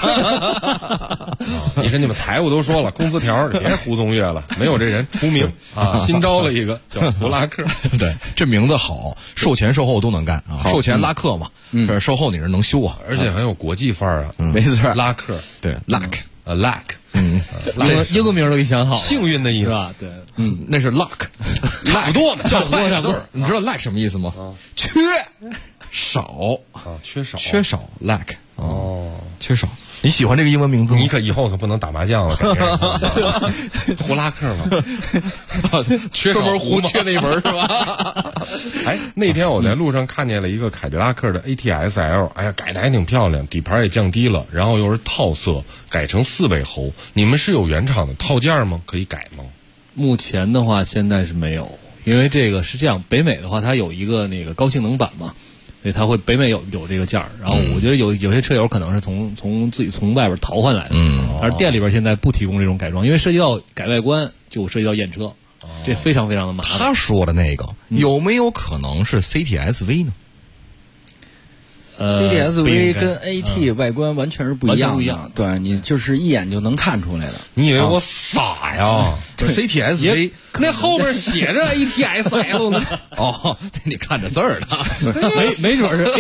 你跟你们财务都说了，工资条别胡宗岳了，没有这人出名啊，新招了一个叫胡拉克。 对，这名字好，售前售后都能干啊。售前拉客嘛，售后你是能修啊， 而且很有国际范儿啊。 没错， 拉克， 对 luck。 英文名都给想好， 幸运的意思吧？ 对， 那是 luck， 差不多嘛， 差不多。 你知道 luck 什么意思吗？缺少啊，缺少 luck 缺少。 你喜欢这个英文名字吗？ 你以后可不能打麻将了，胡拉克嘛， 专门胡缺那一门是吧？ 哎，那天我在路上看见了一个凯迪拉克的 ATS-L， 哎呀，改的还挺漂亮，底盘也降低了，然后又是套色，改成4尾喉。你们是有原厂的套件吗？可以改吗？ 目前的话，现在是没有，因为这个是这样，北美的话，它有一个那个高性能版嘛。所以它会北美有这个件儿，然后我觉得有些车友可能是自己从外边淘换来的，但是店里边现在不提供这种改装，因为涉及到改外观就涉及到验车，这非常非常的麻烦。 他说的那个有没有可能是 CTS-V 呢 ？CTS-V 跟 AT 外观完全是不一样的，对，你就是一眼就能看出来的。 你以为我傻呀 ？CTS-V 那后边写着 ATS-L 呢。 哦，你看着字儿呢， 没准是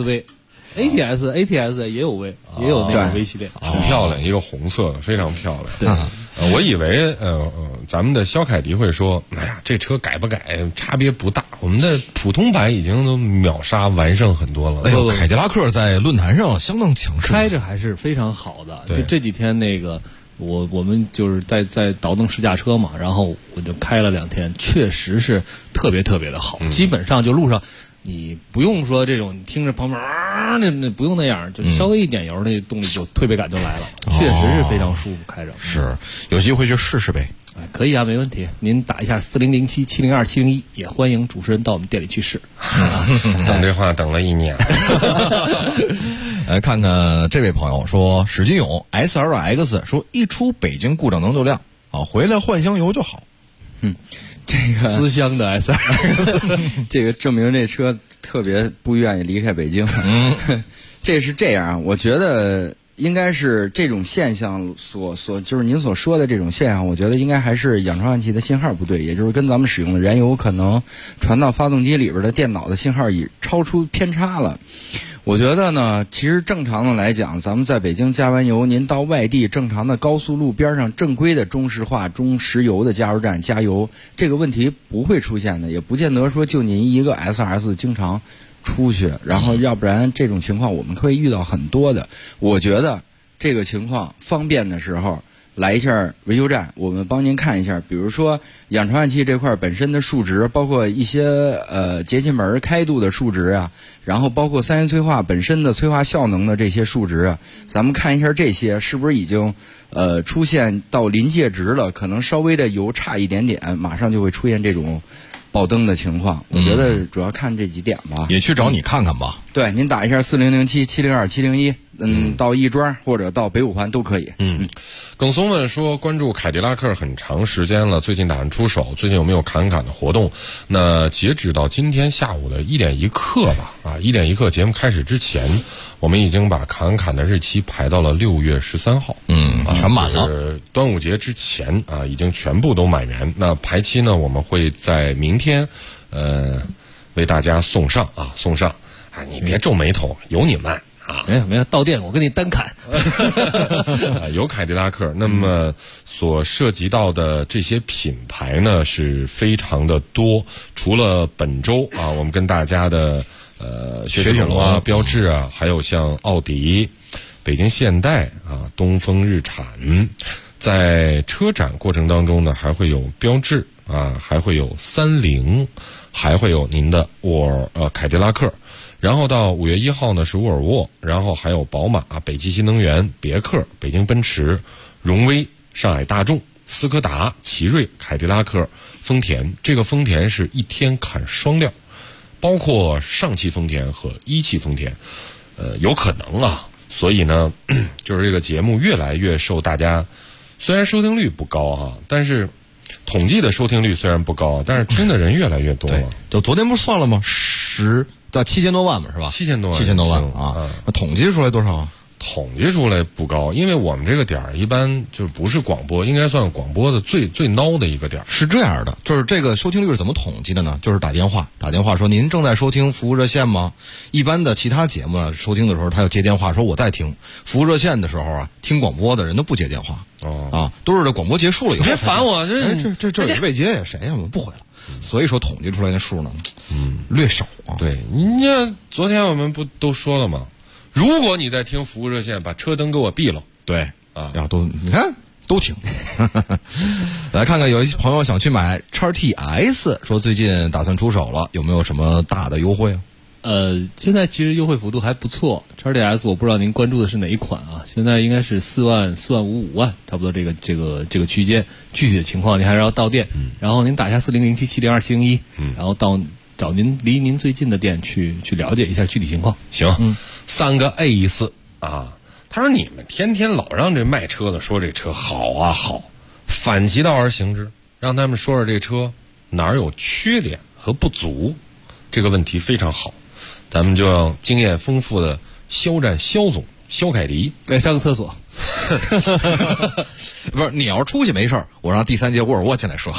ATS 也有 V， 也有那个 V 系列， 很漂亮，一个红色的，非常漂亮。 对， 我以为咱们的肖凯迪会说，哎呀，这车改不改差别不大，我们的普通版已经都秒杀完胜很多了。 哎呦，凯迪拉克在论坛上相当强势， 开着还是非常好的。就这几天那个。我们就是在倒腾试驾车嘛，然后我就开了2天，确实是特别特别的好。基本上就路上，你不用说这种听着旁边那不用那样，就稍微一点油，那动力就推背感就来了，确实是非常舒服开着。 是，有机会去试试呗。 可以啊，没问题。您打一下4007-702-701，也欢迎主持人到我们店里去试。 等这话等了1年。 来看看这位朋友说，史金勇 SLX 说一出北京故障能就亮啊，回来换箱油就好。 这个思乡的 SLX， 这个证明这车特别不愿意离开北京。这是这样，我觉得应该是这种现象就是您所说的这种现象，我觉得应该还是氧传感器的信号不对，也就是跟咱们使用的燃油可能传到发动机里边的电脑的信号已超出偏差了。我觉得呢，其实正常的来讲，咱们在北京加完油，您到外地正常的高速路边上正规的中石化、中石油的加油站加油，这个问题不会出现的，也不见得说就您一个 SRS 经常出去，然后要不然这种情况我们会遇到很多的。我觉得这个情况方便的时候来一下维修站，我们帮您看一下，比如说氧传感器这块本身的数值，包括一些节气门开度的数值啊，然后包括三元催化本身的催化效能的这些数值啊，咱们看一下这些是不是已经出现到临界值了，可能稍微的油差一点点，马上就会出现这种爆灯的情况。我觉得主要看这几点吧。 也去找你看看吧。 对，您打一下4007-702-701，到亦庄或者到北五环都可以。 耿松问说，关注凯迪拉克很长时间了，最近打算出手，最近有没有侃侃的活动？那截止到今天下午的1点1刻吧，1点1刻节目开始之前，我们已经把侃侃的日期排到了6月13号， 全满了。 就是端午节之前已经全部都满员。那排期呢，我们会在明天为大家送上。你别皱眉头，有你慢啊！ 没有，到店我跟你单砍。 有凯迪拉克，那么所涉及到的这些品牌呢是非常的多。除了本周我们跟大家的雪铁龙啊、标致啊，还有像奥迪、北京现代东风日产，在车展过程当中呢，还会有标致还会有30，还会有您的凯迪拉克。然后到5月1号呢是沃尔沃，然后还有宝马、北汽新能源、别克、北京奔驰、荣威、上海大众、斯柯达、奇瑞、凯迪拉克、丰田。这个丰田是一天砍双料，包括上汽丰田和一汽丰田，有可能所以呢，就是这个节目越来越受大家，虽然收听率不高但是统计的收听率虽然不高，但是听的人越来越多了。 就昨天不是算了吗到7000多万嘛，是吧？7000多万那统计出来多少？ 统计出来不高，因为我们这个点儿一般就不是广播，应该算广播的最孬的一个点儿。 是这样的，就是这个收听率是怎么统计的呢？就是打电话说您正在收听服务热线吗？一般的其他节目收听的时候，他要接电话说我在听。服务热线的时候听广播的人都不接电话都是这广播结束了以后。 别烦我， 这未接呀，谁呀？我不回了。所以说统计出来的数呢，略少对，你看昨天我们不都说了吗？ 如果你在听服务热线，把车灯给我闭了。 对啊， 要都你看都停。来看看有一些朋友想去买 XTS， 说最近打算出手了，有没有什么大的优惠啊？ 现在其实优惠幅度还不错。XTS 我不知道您关注的是哪一款啊？现在应该是4万、4万5、5万，差不多这个区间。具体的情况您还是要到店，然后您打下4007-702-701，然后找离您最近的店去了解一下具体情况。 行，3个 ACE 啊。他说你们天天老让这卖车的说这车好啊好，反其道而行之，让他们说说这车哪儿有缺点和不足，这个问题非常好。咱们就让经验丰富的肖战肖总肖凯迪来上个厕所。 不是，你要是出去没事儿，我让第3届沃尔沃进来说。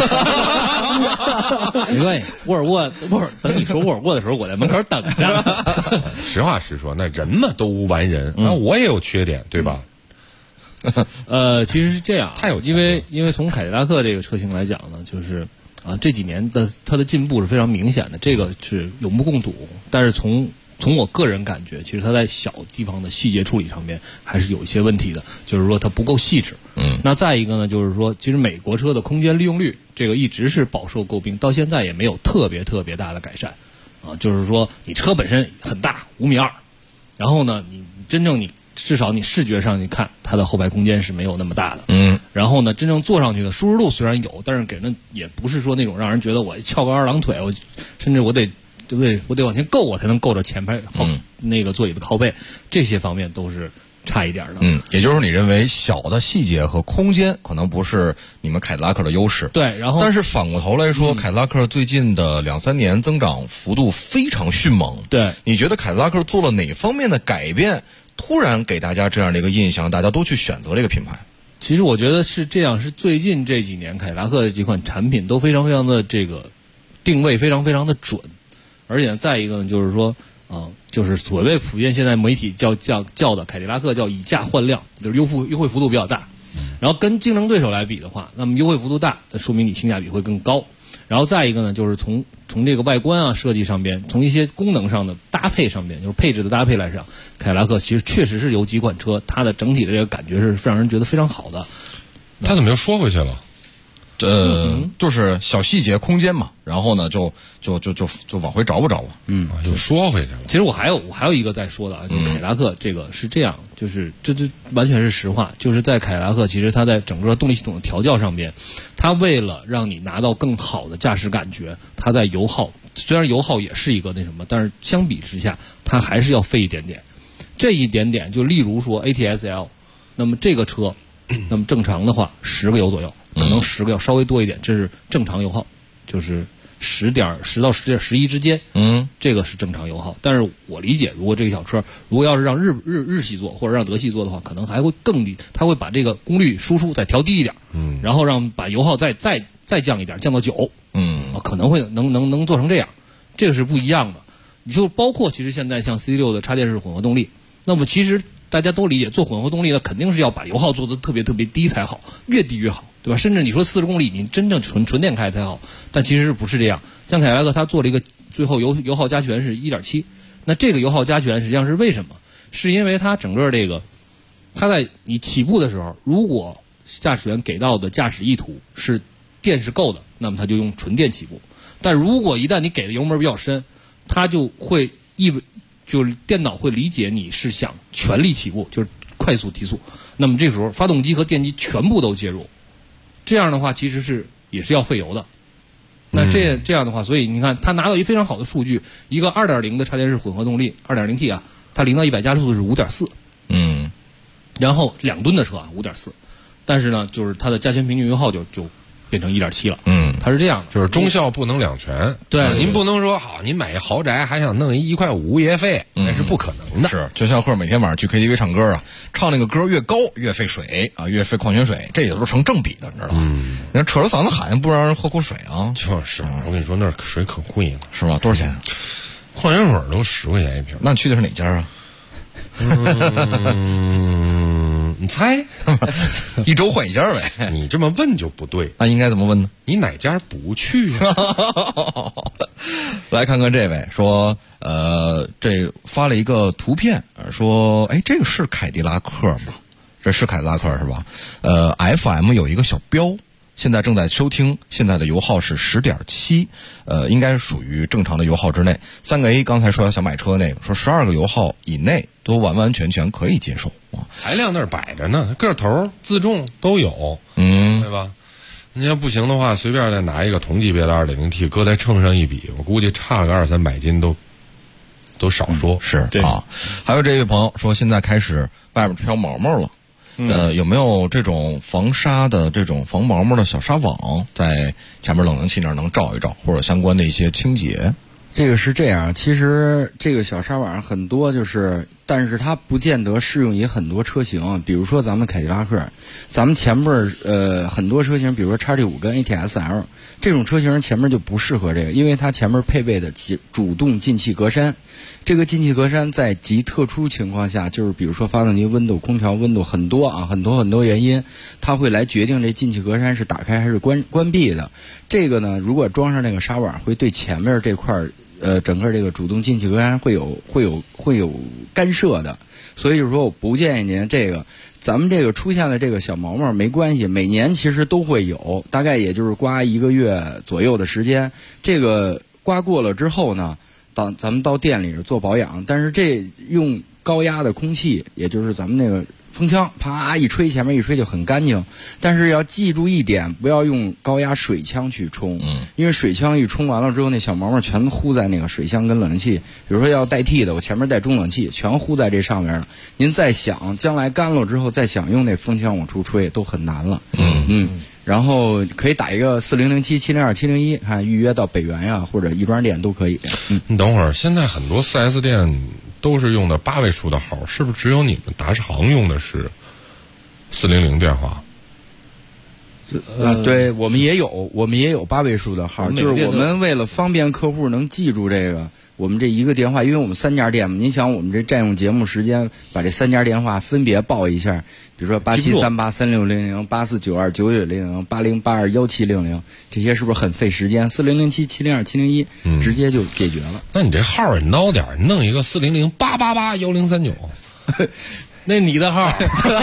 没关系，沃尔沃等你说沃尔沃的时候，我在门口等着。 实话实说，那人嘛都无完人，那我也有缺点，对吧？ 其实是这样， 太有因为从凯迪拉克这个车型来讲呢，就是这几年它的进步是非常明显的，这个是有目共睹。但是从我个人感觉，其实它在小地方的细节处理上面还是有一些问题的，就是说它不够细致。那再一个呢，就是说其实美国车的空间利用率这个一直是饱受诟病，到现在也没有特别大的改善。就是说你车本身很大，5.2米，然后呢，你真正至少你视觉上你看它的后排空间是没有那么大的。然后呢，真正坐上去的舒适度虽然有，但是给人也不是说那种让人觉得我翘个2郎腿，甚至我得往前够，我才能够着前排那个座椅的靠背，这些方面都是差一点的。 也就是说你认为小的细节和空间可能不是你们凯迪拉克的优势。 对，然后但是反过头来说，凯迪拉克最近的2-3年增长幅度非常迅猛。 对， 你觉得凯迪拉克做了哪方面的改变，突然给大家这样的一个印象，大家都去选择这个品牌？ 其实我觉得是这样，是最近这几年凯迪拉克的几款产品都非常的这个定位非常的准。而且再一个呢，就是说，就是所谓普遍现在媒体叫的凯迪拉克叫以价换量，就是优惠幅度比较大。然后跟竞争对手来比的话，那么优惠幅度大，那说明你性价比会更高。然后再一个呢，就是从这个外观设计上边，从一些功能上的搭配上边，就是配置的搭配来讲，凯迪拉克其实确实是有几款车，它的整体的这个感觉是让人觉得非常好的。 他怎么又说回去了？ 就是小细节空间嘛，然后呢就往回找吧。 又说回去了。 其实我还有一个在说的啊，就是凯迪拉克这个是这样，就是这完全是实话，就是在凯迪拉克其实它在整个动力系统的调教上边，它为了让你拿到更好的驾驶感觉，它在油耗虽然油耗也是一个那什么，但是相比之下它还是要费一点点。这一点点就例如说 ATS-L， 那么这个车那么正常的话10个油左右，可能10个要稍微多一点，这是正常油耗，就是10到11之间，这个是正常油耗。但是我理解，如果这个小车如果要是让日系做或者让德系做的话，可能还会更低，它会把这个功率输出再调低一点，然后把油耗再降一点，降到9，可能会能做成这样，这个是不一样的。你就包括其实现在像 CD6 的插电式混合动力，那么其实大家都理解，做混合动力呢，肯定是要把油耗做得特别低才好，越低越好，对吧？甚至你说40公里，你真正纯电开才好，但其实不是这样。像凯迪拉克它做了一个最后油耗加权是 1.7， 那这个油耗加权实际上是为什么？是因为它整个这个，它在你起步的时候，如果驾驶员给到的驾驶意图是电是够的，那么它就用纯电起步。但如果一旦你给的油门比较深，它就会就是电脑会理解你是想全力起步，就是快速提速，那么这个时候发动机和电机全部都介入，这样的话其实也是要费油的。那这样的话，所以你看它拿到一非常好的数据，一个 2.0 的插电式混合动力 2.0T 啊，它0到100加速是 5.4， 然后2吨的车啊 5.4， 但是呢就是它的加权平均油耗就变成 1.7 了。它是这样的， 就是忠孝不能两全。 对， 您不能说好，您买一豪宅还想弄1.5块物业费，那是不可能的。 是，就像赫每天晚上去 KTV 唱歌啊，唱那个歌越高越费水啊，越费矿泉水，这也都是成正比的，你知道吧？你扯着嗓子喊，不让人喝口水啊。 就是，我跟你说，那水可贵了， 是吧？多少钱？ 矿泉水都10块钱一瓶。 那你去的是哪家啊？ 你猜？ 一周换一家呗。 你这么问就不对， 那应该怎么问呢？ 你哪家不去啊？ 来看看这位说，这发了一个图片，说，哎，这个是凯迪拉克吗？这是凯迪拉克是吧？FM 有一个小标，现在正在收听，现在的油耗是10.7，应该是属于正常的油耗之内。3个 A 刚才说想买车那个，说12个油耗以内都完完全全可以接受。 排量那儿摆着呢，个头、自重都有，对吧？你要不行的话，随便再拿一个同级别的 2.0T 搁在秤上一比，我估计差个200-300斤都少说。 是啊，还有这位朋友说，现在开始外面飘毛毛了。有没有这种防沙的这种防毛毛的小纱网，在前面冷凝器那儿能罩一罩，或者相关的一些清洁？ 这个是这样，其实这个小纱网很多但是它不见得适用于很多车型。比如说咱们凯迪拉克，咱们前面很多车型，比如说 XT5 跟 ATS-L 这种车型前面就不适合这个，因为它前面配备的主动进气格栅。这个进气格栅在极特殊情况下，就是比如说发动机温度、空调温度很多很多原因，它会来决定这进气格栅是打开还是关闭的。这个呢，如果装上那个纱网，会对前面这块整个这个主动进气格栅会有干涉的。所以就是说，我不建议您这个，咱们这个出现了这个小毛毛没关系，每年其实都会有，大概也就是刮1个月左右的时间。这个刮过了之后呢，咱们到店里做保养，但是这用高压的空气，也就是咱们那个风枪，啪一吹，前面一吹就很干净。但是要记住一点，不要用高压水枪去冲，因为水枪一冲完了之后，那小毛毛全糊在那个水箱跟冷气，比如说要代替的，我前面带中冷气，全糊在这上面了。您再想将来干了之后，再想用那风枪往出吹，都很难了。然后可以打一个4007-702-701，看预约到北园呀，或者亦庄店都可以。 你等会儿，现在很多 4S 店都是用的8位数的号，是不是只有你们达常用的是400电话？ 对，我们也有8位数的号，就是我们为了方便客户能记住这个，我们这一个电话，因为我们3家店嘛，您想我们这占用节目时间，把这3家电话分别报一下，比如说87383600、84929900、80821700，这些是不是很费时间？4007-702-701，直接就解决了。 那你这号也孬点，弄一个400-888-1039。 那你的号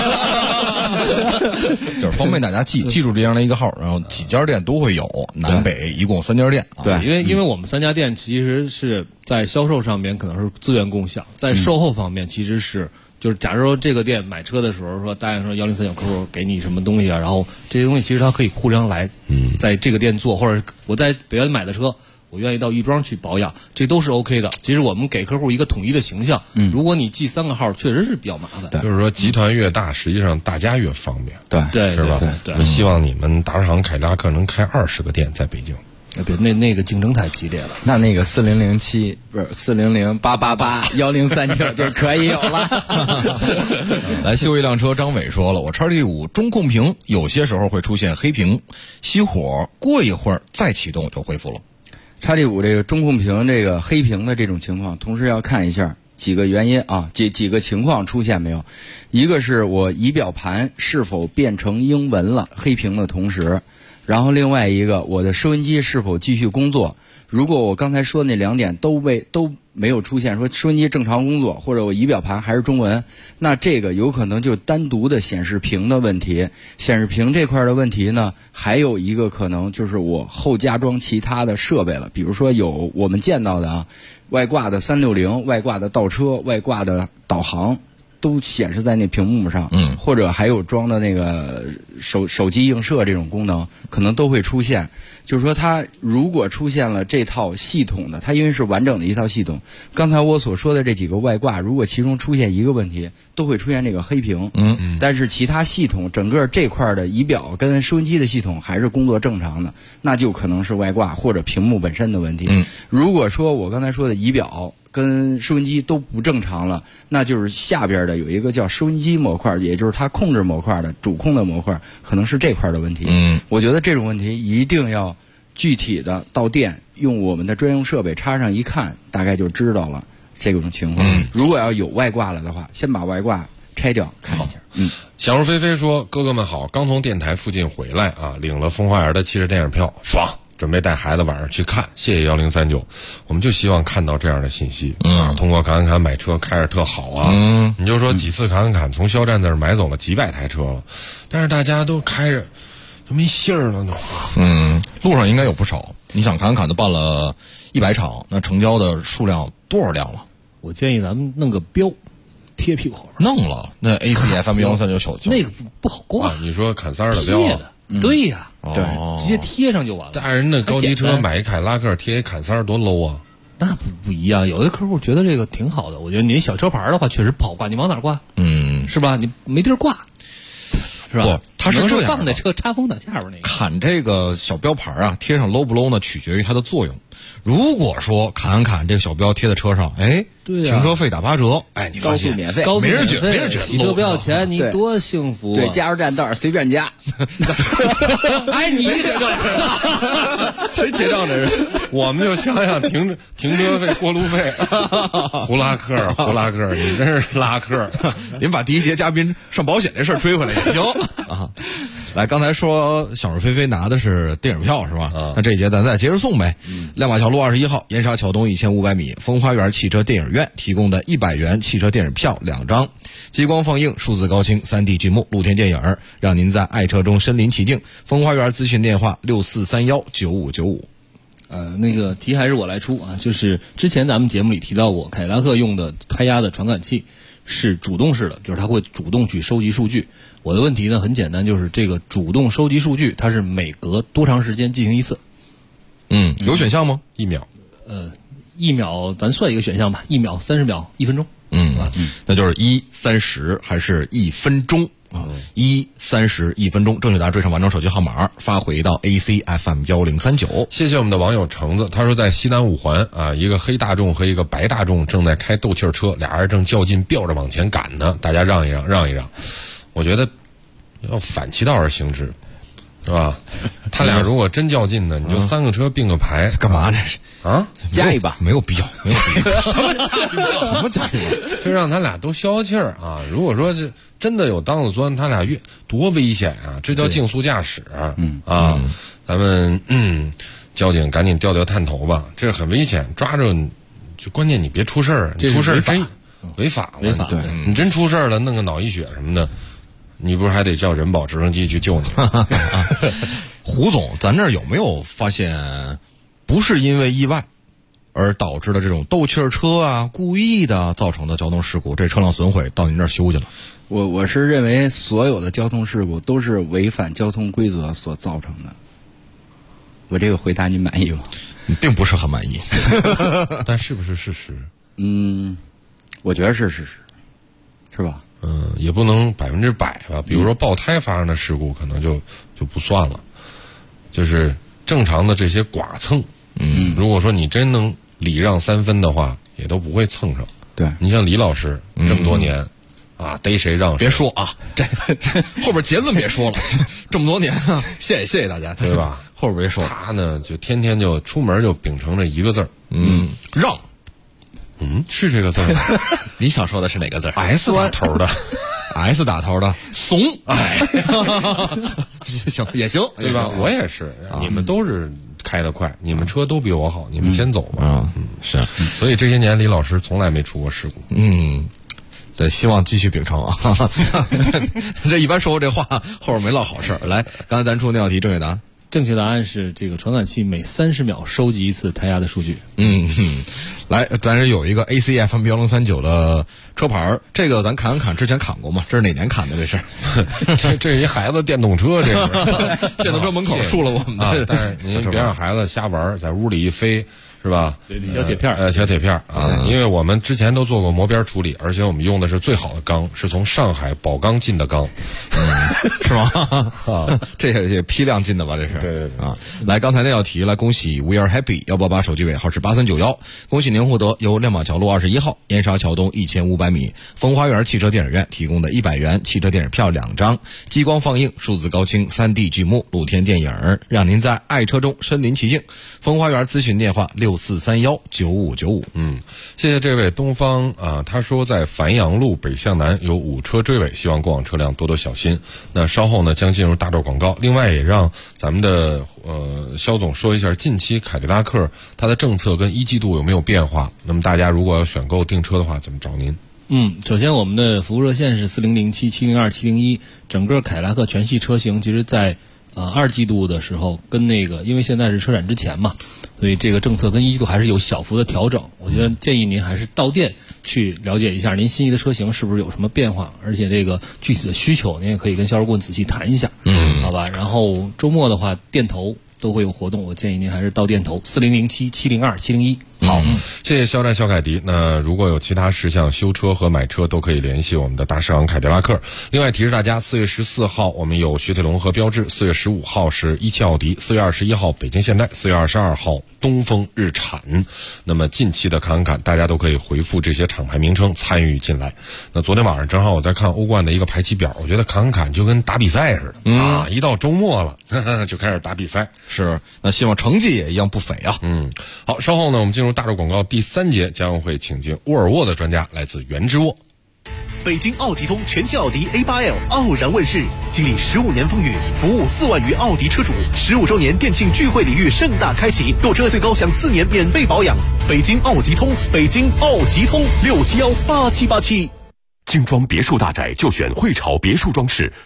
就是方便大家记住这样的一个号，然后几家店都会有，南北一共3家店。 对，因为我们3家店其实是在销售上面可能是资源共享，在售后方面其实是就是假如说这个店买车的时候说答应说1039客户给你什么东西啊，然后这些东西其实它可以互相来，在这个店做，或者我在北园买的车，我愿意到亦庄去保养，这都是 OK 的。其实我们给客户一个统一的形象。如果你记3个号，确实是比较麻烦。 就是说，集团越大，实际上大家越方便。 对， 是吧？ 对。 希望你们达常凯迪拉克能开20个店在北京。 别，那个竞争太激烈了。 那个4007不是4008881039就可以有了。 来修一辆车，张伟说了，我XT5中控屏有些时候会出现黑屏，熄火过一会儿再启动就恢复了。 XT5这个中控屏这个黑屏的这种情况，同时要看一下几个原因啊，几个情况出现没有？一个是我仪表盘是否变成英文了，黑屏的同时，然后另外一个我的收音机是否继续工作。如果我刚才说的那2点都没有出现，说收音机正常工作，或者我仪表盘还是中文，那这个有可能就单独的显示屏的问题。显示屏这块的问题呢，还有一个可能就是我后加装其他的设备了，比如说有我们见到的外挂的360、外挂的倒车、外挂的导航，都显示在那屏幕上，或者还有装的那个手机映射这种功能，可能都会出现。就是说，它如果出现了这套系统的，它因为是完整的一套系统，刚才我所说的这几个外挂，如果其中出现一个问题，都会出现这个黑屏。但是其他系统整个这块的仪表跟收音机的系统还是工作正常的，那就可能是外挂或者屏幕本身的问题。如果说我刚才说的仪表跟收音机都不正常了，那就是下边的有一个叫收音机模块，也就是它控制模块的主控的模块，可能是这块的问题。我觉得这种问题一定要具体的到店用我们的专用设备插上一看，大概就知道了这种情况。如果要有外挂了的话，先把外挂拆掉看一下。 想入非非说：“哥哥们好，刚从电台附近回来啊，领了风花园的汽车电影票，爽！准备带孩子晚上去看。谢谢1039，我们就希望看到这样的信息啊。通过侃侃侃买车开着特好啊。你就说几次侃侃侃从肖战那儿买走了几百台车了，但是大家都开着就没信儿了都。 路上应该有不少。你想侃侃侃的办了100场，那成交的数量多少辆了？ 我建议咱们弄个标。”贴屁股后边弄了，那 ACFM 1039小那个不好挂。 你说砍3的标贴的，对呀， 对， 直接贴上就完了。 大人的高级车买一凯迪拉克贴一砍3多 low 啊！ 那不一样，有的客户觉得这个挺好的。我觉得你小车牌的话，确实不好挂，你往哪挂？是吧？你没地儿挂，是吧？ 不，它是这样， 放在车插风挡下边那个。 砍这个小标牌啊，贴上 low 不 low 呢，取决于它的作用。如果说侃侃这个小标贴在车上， 对停车费打8折，你发现免费， 没人觉得， 洗车不要钱，你多幸福啊！ 对，加油站道随便加。 你结账， 谁结账的人？ 我们就想想停车费、过路费。胡拉克，你真是拉克！ 您把第一节嘉宾上保险这事儿追回来也行啊。来，刚才说想入非非拿的是电影票是吧？那这一节咱再接着送呗。亮马桥路21号，燕莎桥东1500米，风花园汽车电影院提供的100元汽车电影票2张，激光放映、数字高清、3D 剧目、露天电影，让您在爱车中身临其境。风花园咨询电话64319595。 那个题还是我来出啊，就是之前咱们节目里提到过，凯迪拉克用的胎压的传感器是主动式的，就是它会主动去收集数据。我的问题呢很简单，就是这个主动收集数据，它是每隔多长时间进行一次？ 有选项吗 ？1秒。 1秒咱算一个选项吧，1秒、30秒、1分钟。 那就是1、30还是1分钟啊？1、30、1分钟，正确答缀上完整手机号码，发回到 ACFM 1039。 谢谢我们的网友橙子，他说在西南5环啊，一个黑大众和一个白大众正在开斗气车，俩人正较劲，吊着往前赶呢，大家让一让，让一让。我觉得要反其道而行之，是吧？他俩如果真较劲呢，你就3个车并个排， 干嘛这是啊？ 加一把没有必要，没有必要。什么加一把？ 就让他俩都消消气儿啊！如果说这真的有当子钻，他俩多危险啊！这叫竞速驾驶咱们交警赶紧调探头吧，这很危险，抓着就关键你别出事儿，你出事儿真违法了。 违法，对， 你真出事儿了，弄个脑溢血什么的，你不是还得叫人保直升机去救你？ 胡总，咱这儿有没有发现，不是因为意外而导致的这种斗气车啊，故意的造成的交通事故，这车辆损毁到您这儿修去了？ 我是认为所有的交通事故都是违反交通规则所造成的。我这个回答你满意吗？ 并不是很满意。 但是不是事实？ 我觉得是事实，是吧？ 也不能100%吧。比如说爆胎发生的事故，可能就不算了。就是正常的这些剐蹭，如果说你真能礼让3分的话，也都不会蹭上。 对， 你像李老师这么多年，逮谁让谁。 别说啊，这后边结论别说了。这么多年啊，谢谢大家， 对吧？ 后边别说。 他呢，就天天就出门就秉承着一个字儿， 让。 是这个字儿吗？ 你想说的是哪个字 ？S 打头的。 S 打头的怂，行也行， 对吧？我也是，你们都是开得快，你们车都比我好，你们先走吧。 是， 所以这些年李老师从来没出过事故。 对，希望继续秉承啊。这一般说过这话，后边没落好事儿。来，刚才咱出那道题正确答案。 正确答案是这个传感器每30秒收集一次胎压的数据。 来，咱这有一个 ACFM 1039的车牌，这个咱侃之前侃过吗？这是哪年侃的？这是这是一孩子电动车，这是电动车门口竖了我们的。 但是您别让孩子瞎玩，在屋里一飞。是吧？ 小铁片小铁片啊！因为我们之前都做过磨边处理，而且我们用的是最好的钢，是从上海宝钢进的钢， 是吗？这也批量进的吧？这是对啊！来，刚才那道题来，恭喜 We Are Happy 188手机尾号是8391，恭喜您获得由亮马桥路21号燕莎桥东1500米风花园汽车电影院提供的100元汽车电影票2张，激光放映、数字高清、3D 剧目、露天电影，让您在爱车中身临其境。风花园咨询电话 64319595。 谢谢这位东方啊，他说在繁阳路北向南有5车追尾，希望过往车辆多多小心。那稍后呢将进入大段广告，另外也让咱们的肖总说一下近期凯迪拉克它的政策跟1季度有没有变化。那么大家如果要选购订车的话，怎么找您？ 首先我们的服务热线是4007-702-701，整个凯迪拉克全系车型其实在2季度的时候跟因为现在是车展之前嘛，所以这个政策跟1季度还是有小幅的调整。我觉得建议您还是到店去了解一下您心仪的车型是不是有什么变化，而且这个具体的需求您也可以跟销售顾问仔细谈一下，好吧？然后周末的话店头都会有活动，我建议您还是到店头4007-702-701。 好，谢谢肖战肖凯迪。那如果有其他事项，修车和买车都可以联系我们的大士昂凯迪拉克。另外提示大家，4月14号我们有雪铁龙和标致，4月15号是17奥迪，4月21号北京现代，4月22号东风日产。那么近期的侃侃大家都可以回复这些厂牌名称参与进来。那昨天晚上正好我在看欧冠的一个排期表，我觉得侃侃就跟打比赛似的一到周末了就开始打比赛。 是，那希望成绩也一样不菲啊。 好，稍后呢我们进入大众广告第3节，将会请进沃尔沃的专家，来自原之沃。 北京奥吉通全新奥迪 A8L 傲然问世，经历15年风雨，服务4万余奥迪车主，15周年店庆聚会礼遇盛大开启，购车最高享4年免费保养。北京奥吉通，北京奥吉通6718787。 精装别墅大宅就选汇潮别墅装饰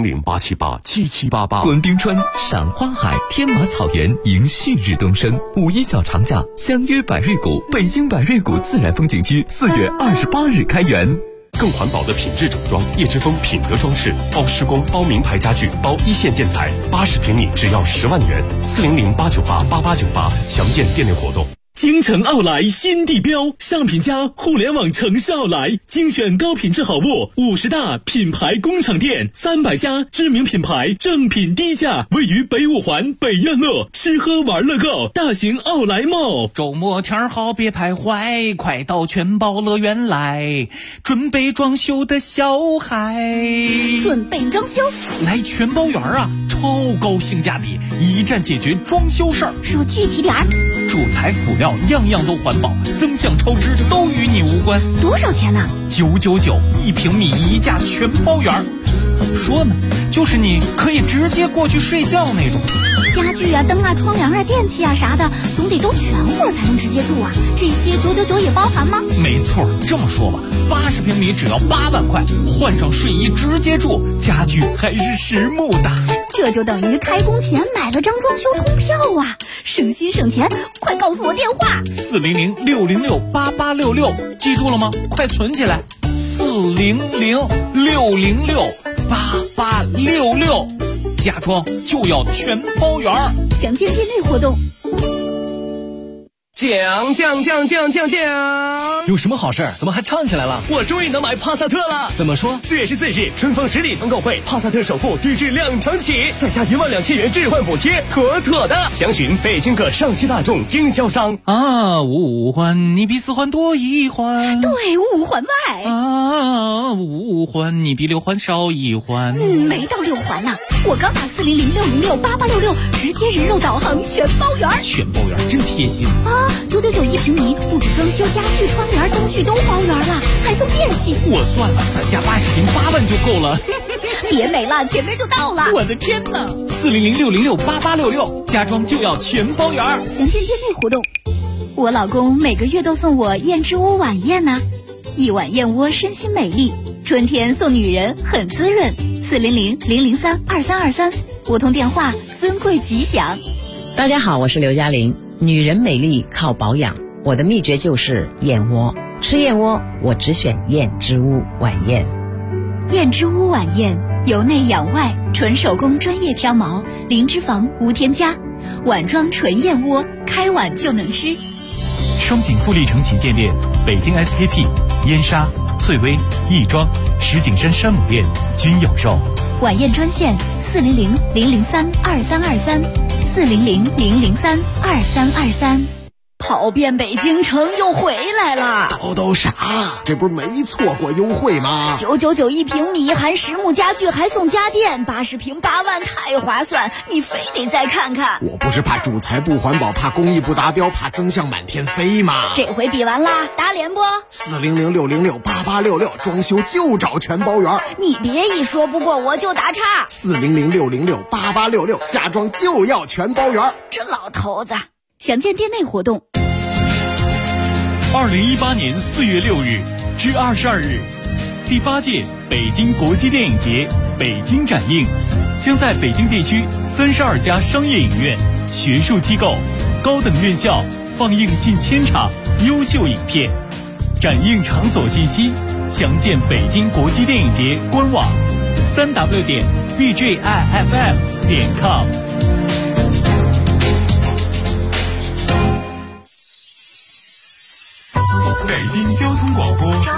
，400-878-7788。 滚冰川，赏花海，天马草原，迎旭日东升。5·1小长假，相约百瑞谷，北京百瑞谷自然风景区4月28日开园。 更环保的品质整装，叶之峰品德装饰，包施工，包名牌家具，包一线建材，80平米只要10万元，400-898-8898，详见店内活动。 京城奥莱新地标，上品家互联网城市奥莱，精选高品质好物，50大品牌工厂店，300家知名品牌，正品低价，位于北5环北苑乐，吃喝玩乐购，大型奥莱 mall。 周末天好别徘徊，快到全宝乐园来，准备装修的小孩。 准备装修？ 来全宝园啊，超高性价比，一站解决装修事儿。 说具体点儿。 主材辅料样样都环保，增项超支都与你无关。 多少钱呢 ？999，1平米1价全包圆。怎么说呢？就是你可以直接过去睡觉那种。 家具啊、灯啊、窗帘啊、电器啊啥的，总得都全乎了才能直接住啊。这些999也包含吗？ 没错，这么说吧，80平米只要8万块，换上睡衣直接住，家具还是实木的。 这就等于开工前买了张装修通票啊，省心省钱！快告诉我电话 ：400-606-8866，记住了吗？快存起来，400-606-8866，家装就要全包圆。 详见店内活动。 降！ 有什么好事？怎么还唱起来了？ 我终于能买帕萨特了！ 怎么说 ？4月14日，春风10里团购会，帕萨特首付低至2成起，再加12000元置换补贴，妥妥的！详询北京各上汽大众经销商。 啊，5环你比4环多1环。 对，5环外。 啊，5环你比6环少1环。 没到6环呢，我刚打400-606-8866，直接人肉导航全包圆。 全包圆真贴心啊！999平米，物主装修、家具、窗帘、灯具都包圆了，还送电器。 我算了，咱家80平8万就够了。 别美了，前面就到了。 我的天哪！400-606-8866，家装就要全包圆。 详见店内活动。我老公每个月都送我燕之屋晚宴呢，一碗燕窝身心美丽，春天送女人很滋润。400-003-2323，拨通电话，尊贵吉祥。 大家好，我是刘嘉玲。女人美丽靠保养，我的秘诀就是燕窝。吃燕窝，我只选燕之屋晚宴。 燕之屋晚宴，由内养外，纯手工专业挑毛，零脂肪无添加，碗装纯燕窝，开碗就能吃。 双井富力城旗舰店、北京 SKP、燕莎、翠微、亦庄、石景山山姆店均有售。 晚宴专线400-003-2323，400-003-2323。 跑遍北京城又回来了。 叨啥？这不是没错过优惠吗 ？999一平米，含实木家具还送家电，80平8万，太划算！你非得再看看。 我不是怕主材不环保，怕工艺不达标，怕增项满天飞吗？ 这回比完啦，打脸不 ？400-606-8866，装修就找全包圆。 你别一说不过我就打岔。 400-606-8866，家装就要全包圆。 这老头子，详见店内活动。 2018年4月6日至22日，第8届北京国际电影节北京展映将在北京地区32家商业影院、学术机构、高等院校放映近1000场优秀影片。展映场所信息详见北京国际电影节官网3w.bjiff.com。 北京交通广播，FM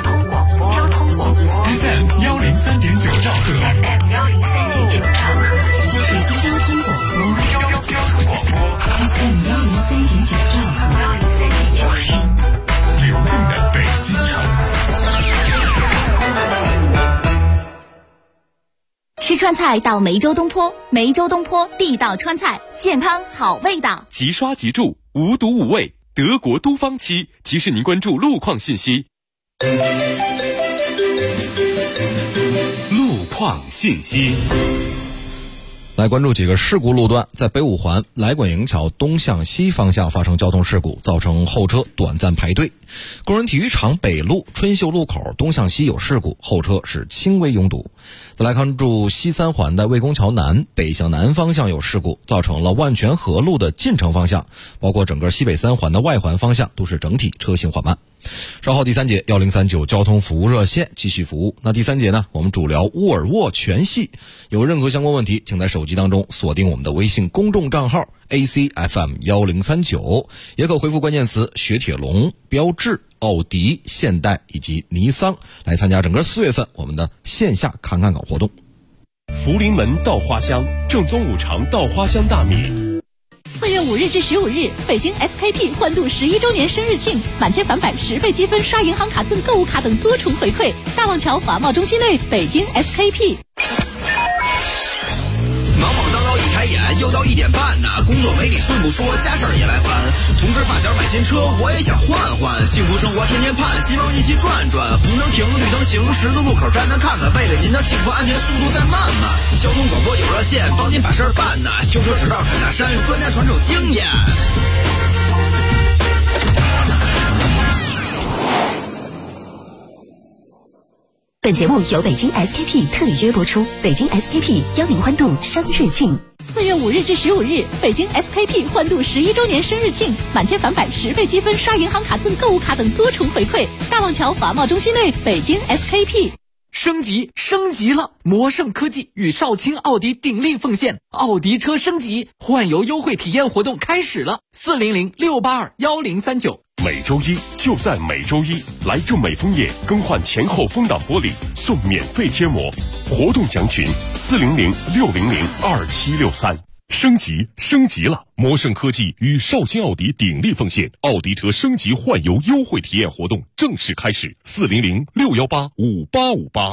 103.9兆赫， 北京交通广播，FM 103.9兆赫， 流动的北京城。 吃川菜到梅州东坡，梅州东坡地道川菜，健康好味道。 即刷即住，无毒无味。德国都方期提示您关注路况信息。路况信息。 来关注几个事故路段，在北五环来管营桥东向西方向发生交通事故，造成后车短暂排队。工人体育场北路春秀路口东向西有事故，后车是轻微拥堵。再来关注西三环的魏公桥南北向南方向有事故，造成了万泉河路的进城方向，包括整个西北三环的外环方向都是整体车行缓慢。稍后第3节1039交通服务热线继续服务。那第3节呢，我们主聊沃尔沃全系。有任何相关问题，请在手机当中锁定我们的微信公众账号 ACFM1039，也可回复关键词雪铁龙、标致、奥迪、现代以及尼桑来参加整个4月份我们的线下侃侃搞活动。 福临门稻花香，正宗五常稻花香大米。 4月5日至15日，北京 SKP 欢度11周年生日庆，满千返版10倍积分，刷银行卡赠购物卡等多重回馈。大望桥华贸中心内，北京 SKP。 忙忙叨叨一抬眼，又到1点半呢，工作没理顺不说，家事儿也来烦。同事发小买新车，我也想换换，幸福生活天天盼，希望一起转转。红灯停，绿灯行，十字路口站站看看，为了您的幸福安全，速度再慢慢。交通广播有热线，帮您把事儿办呢。修车直到坎大山，专家传授经验。 本节目由北京 SKP 特约播出，北京 SKP 邀您欢度生日庆。4月5日至15日，北京 SKP 欢度11周年生日庆，满千返版10倍积分，刷银行卡赠购物卡等多重回馈。大望桥华贸中心内，北京 SKP。 升级了！魔圣科技与少卿奥迪鼎力奉献，奥迪车升级换油优惠体验活动开始了，400-682-1039。 每周一就在每周一，来正美枫叶更换前后风挡玻璃送免费贴膜，活动详询400-600-2763。升级了！魔圣科技与少卿奥迪鼎力奉献，奥迪车升级换油优惠体验活动正式开始，400-618-5858。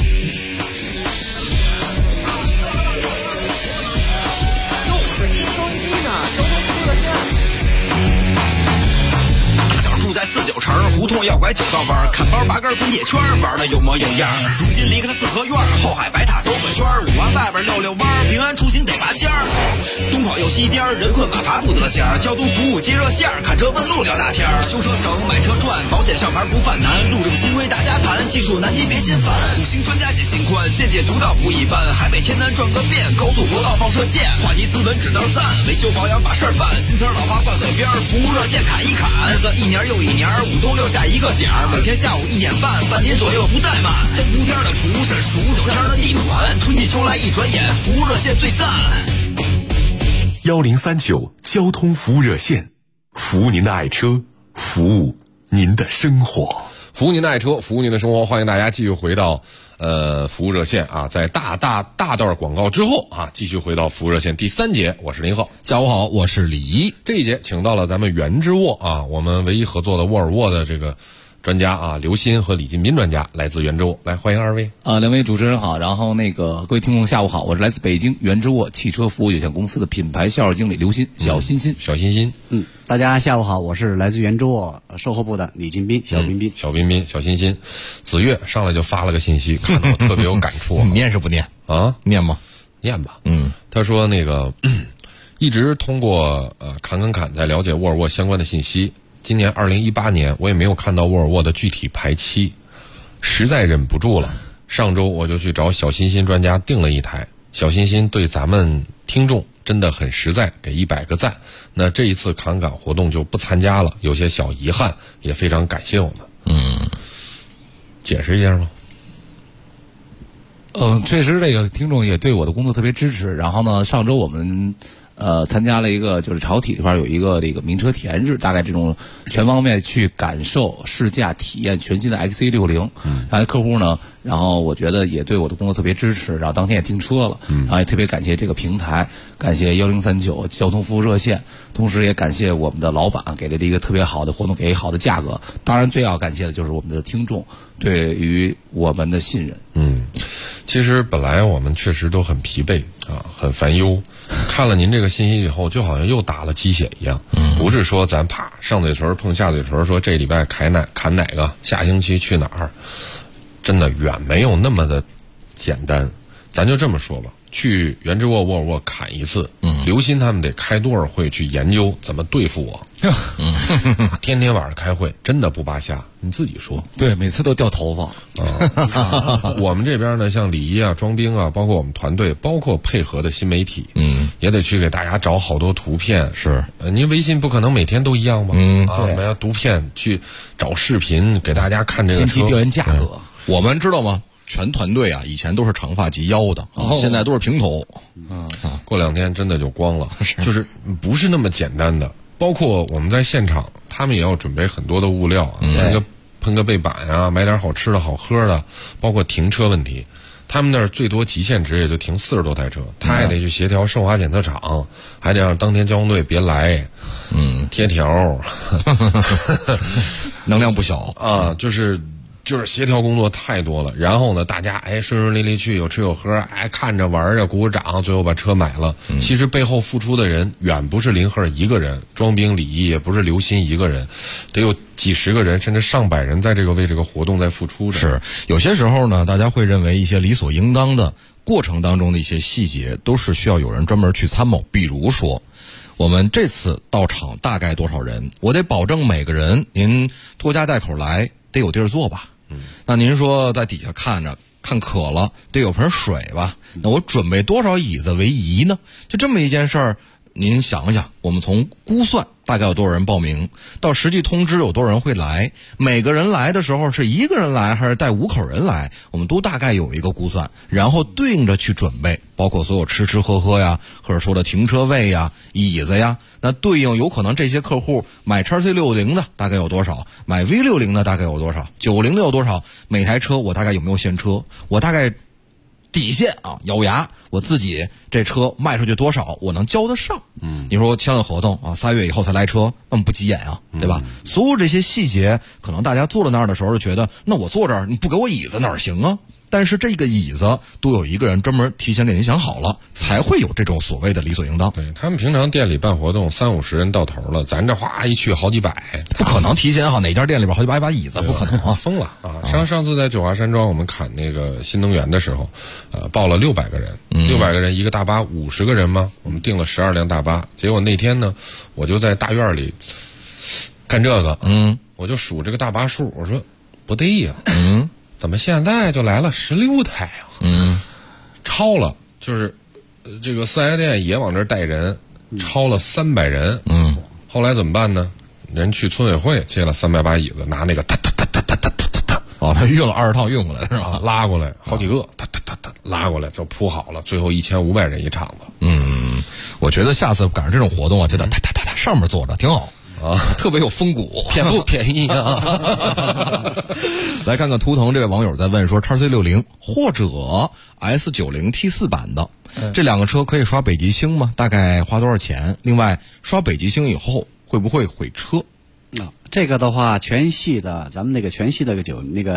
在49城胡同要拐9道弯，看包拔根滚铁圈，玩的有模有样。如今离开了四合院，后海白塔兜个圈，5环外边溜弯，平安出行得拔尖儿。东跑又西颠，人困马乏不得闲。交通服务接热线，看车问路聊大天。修车省，买车赚，保险上牌不犯难。路政新规大家谈，技术难题别心烦。5星专家解心宽，见解独到不一般。海北天南转个遍，高速国道放射线。话题斯文只能赞，维修保养把事儿办。新词老话挂嘴边，服务热线侃一侃。日子一年又一年，5都留下一个点儿，每天下午1点半，半点左右不怠慢。3伏天的厨师，数9天的地暖，春季秋来一转眼，服务热线最赞。 1039交通服务热线，服务您的爱车，服务您的生活。 服务您的爱车，服务您的生活，欢迎大家继续回到服务热线啊，在大段广告之后啊，继续回到服务热线第3节，我是林浩。 下午好，我是李怡。 这一节请到了咱们原之沃啊，我们唯一合作的沃尔沃的这个专家啊，刘鑫和李进斌专家来自原之沃，来欢迎二位。 两位主持人好，然后各位听众下午好，我是来自北京原之沃汽车服务有限公司的品牌销售经理刘鑫，小欣欣。 大家下午好，我是来自原之沃售后部的李进斌，小彬彬， 小欣欣。子月上来就发了个信息，看到我特别有感触。 念是不念啊？ 念吗？ 念吧。他说一直通过侃在了解沃尔沃相关的信息。今年2018年，我也没有看到沃尔沃的具体排期，实在忍不住了。上周我就去找小欣欣专家订了一台。小欣欣对咱们听众真的很实在，给100个赞。那这一次侃活动就不参加了，有些小遗憾，也非常感谢我们。解释一下吗？ 确实这个听众也对我的工作特别支持。然后呢，上周我们参加了一个就是潮体这块有一个这个名车体验日，大概这种全方面去感受试驾体验全新的 XC60。然后客户呢，然后我觉得也对我的工作特别支持，然后当天也订车了。然后也特别感谢这个平台，感谢1039交通服务热线，同时也感谢我们的老板给了一个特别好的活动，给好的价格。当然最要感谢的就是我们的听众对于我们的信任。 其实本来我们确实都很疲惫啊，很烦忧。看了您这个信息以后，就好像又打了鸡血一样。不是说咱啪上嘴唇碰下嘴唇，说这礼拜砍哪个，下星期去哪儿，真的远没有那么的简单。咱就这么说吧，去原之沃尔沃砍一次，刘鑫他们得开多少会去研究怎么对付我。天天晚上开会，真的不扒瞎，你自己说。 对，每次都掉头发。 我们这边呢，像李一啊、庄兵啊，包括我们团队，包括配合的新媒体，也得去给大家找好多图片。 是， 您微信不可能每天都一样吧？ 对， 我们要图片去找视频给大家看这个车。 信息调研价格， 我们知道吗？全团队啊，以前都是长发及腰的，现在都是平头。 过2天真的就光了，就是不是那么简单的。包括我们在现场，他们也要准备很多的物料啊，喷个背板啊，买点好吃的好喝的，包括停车问题。他们那儿最多极限值也就停40多台车，他还得去协调盛华检测场，还得让当天交通队别来，贴条， 能量不小啊，就是协调工作太多了。然后呢，大家顺顺利利去，有吃有喝，看着玩着，鼓鼓掌，最后把车买了。其实背后付出的人远不是林鹤一个人，庄兵李一也不是刘鑫一个人，得有几十个人甚至上百人在为这个活动在付出着。 是，有些时候呢，大家会认为一些理所应当的过程当中的一些细节都是需要有人专门去参谋。比如说我们这次到场大概多少人，我得保证每个人您拖家带口来得有地儿坐吧。那您说在底下看渴了，得有盆水吧？那我准备多少椅子为宜呢？就这么一件事儿，您想想，我们从估算大概有多少人报名，到实际通知有多少人会来，每个人来的时候是一个人来还是带5口人来，我们都大概有一个估算，然后对应着去准备，包括所有吃吃喝喝呀，或者说的停车位呀、椅子呀。那对应有可能这些客户买XC 60的大概有多少，买 V60的大概有多少，90的有多少，每台车我大概有没有现车，我大概底线啊，咬牙我自己这车卖出去多少我能交得上。你说签了合同啊，3月以后才来车，那么不急眼啊，对吧？所有这些细节可能大家坐在那儿的时候就觉得，那我坐这儿你不给我椅子哪儿行啊？但是这个椅子都有一个人专门提前给您想好了，才会有这种所谓的理所应当。 对，他们平常店里办活动30-50人到头了，咱这哗一去好几百， 不可能提前好哪家店里边好几百把椅子，不可能啊， 疯了啊！上次在九华山庄我们砍那个新能源的时候，报了600个人，600个人一个大巴50个人嘛，我们订了12辆大巴。结果那天呢，我就在大院里干这个，我就数这个大巴数，我说不对呀，怎么现在就来了16台啊？超了，就是这个4S店也往这儿带人，超了300人。后来怎么办呢？人去村委会借了300把椅子，拿那个他他运了20套运过来是吧？ 拉过来好几个，拉过来就铺好了，最后1500人一场子。 我觉得下次赶上这种活动啊，就得上面坐着挺好。 啊， 特别有风骨， 便不便宜啊？ 来看看图腾，这位网友在问说，XC60或者 S90 T4 版的这两个车可以刷北极星吗？大概花多少钱？另外，刷北极星以后会不会毁车？ 这个的话，全系的咱们那个全系的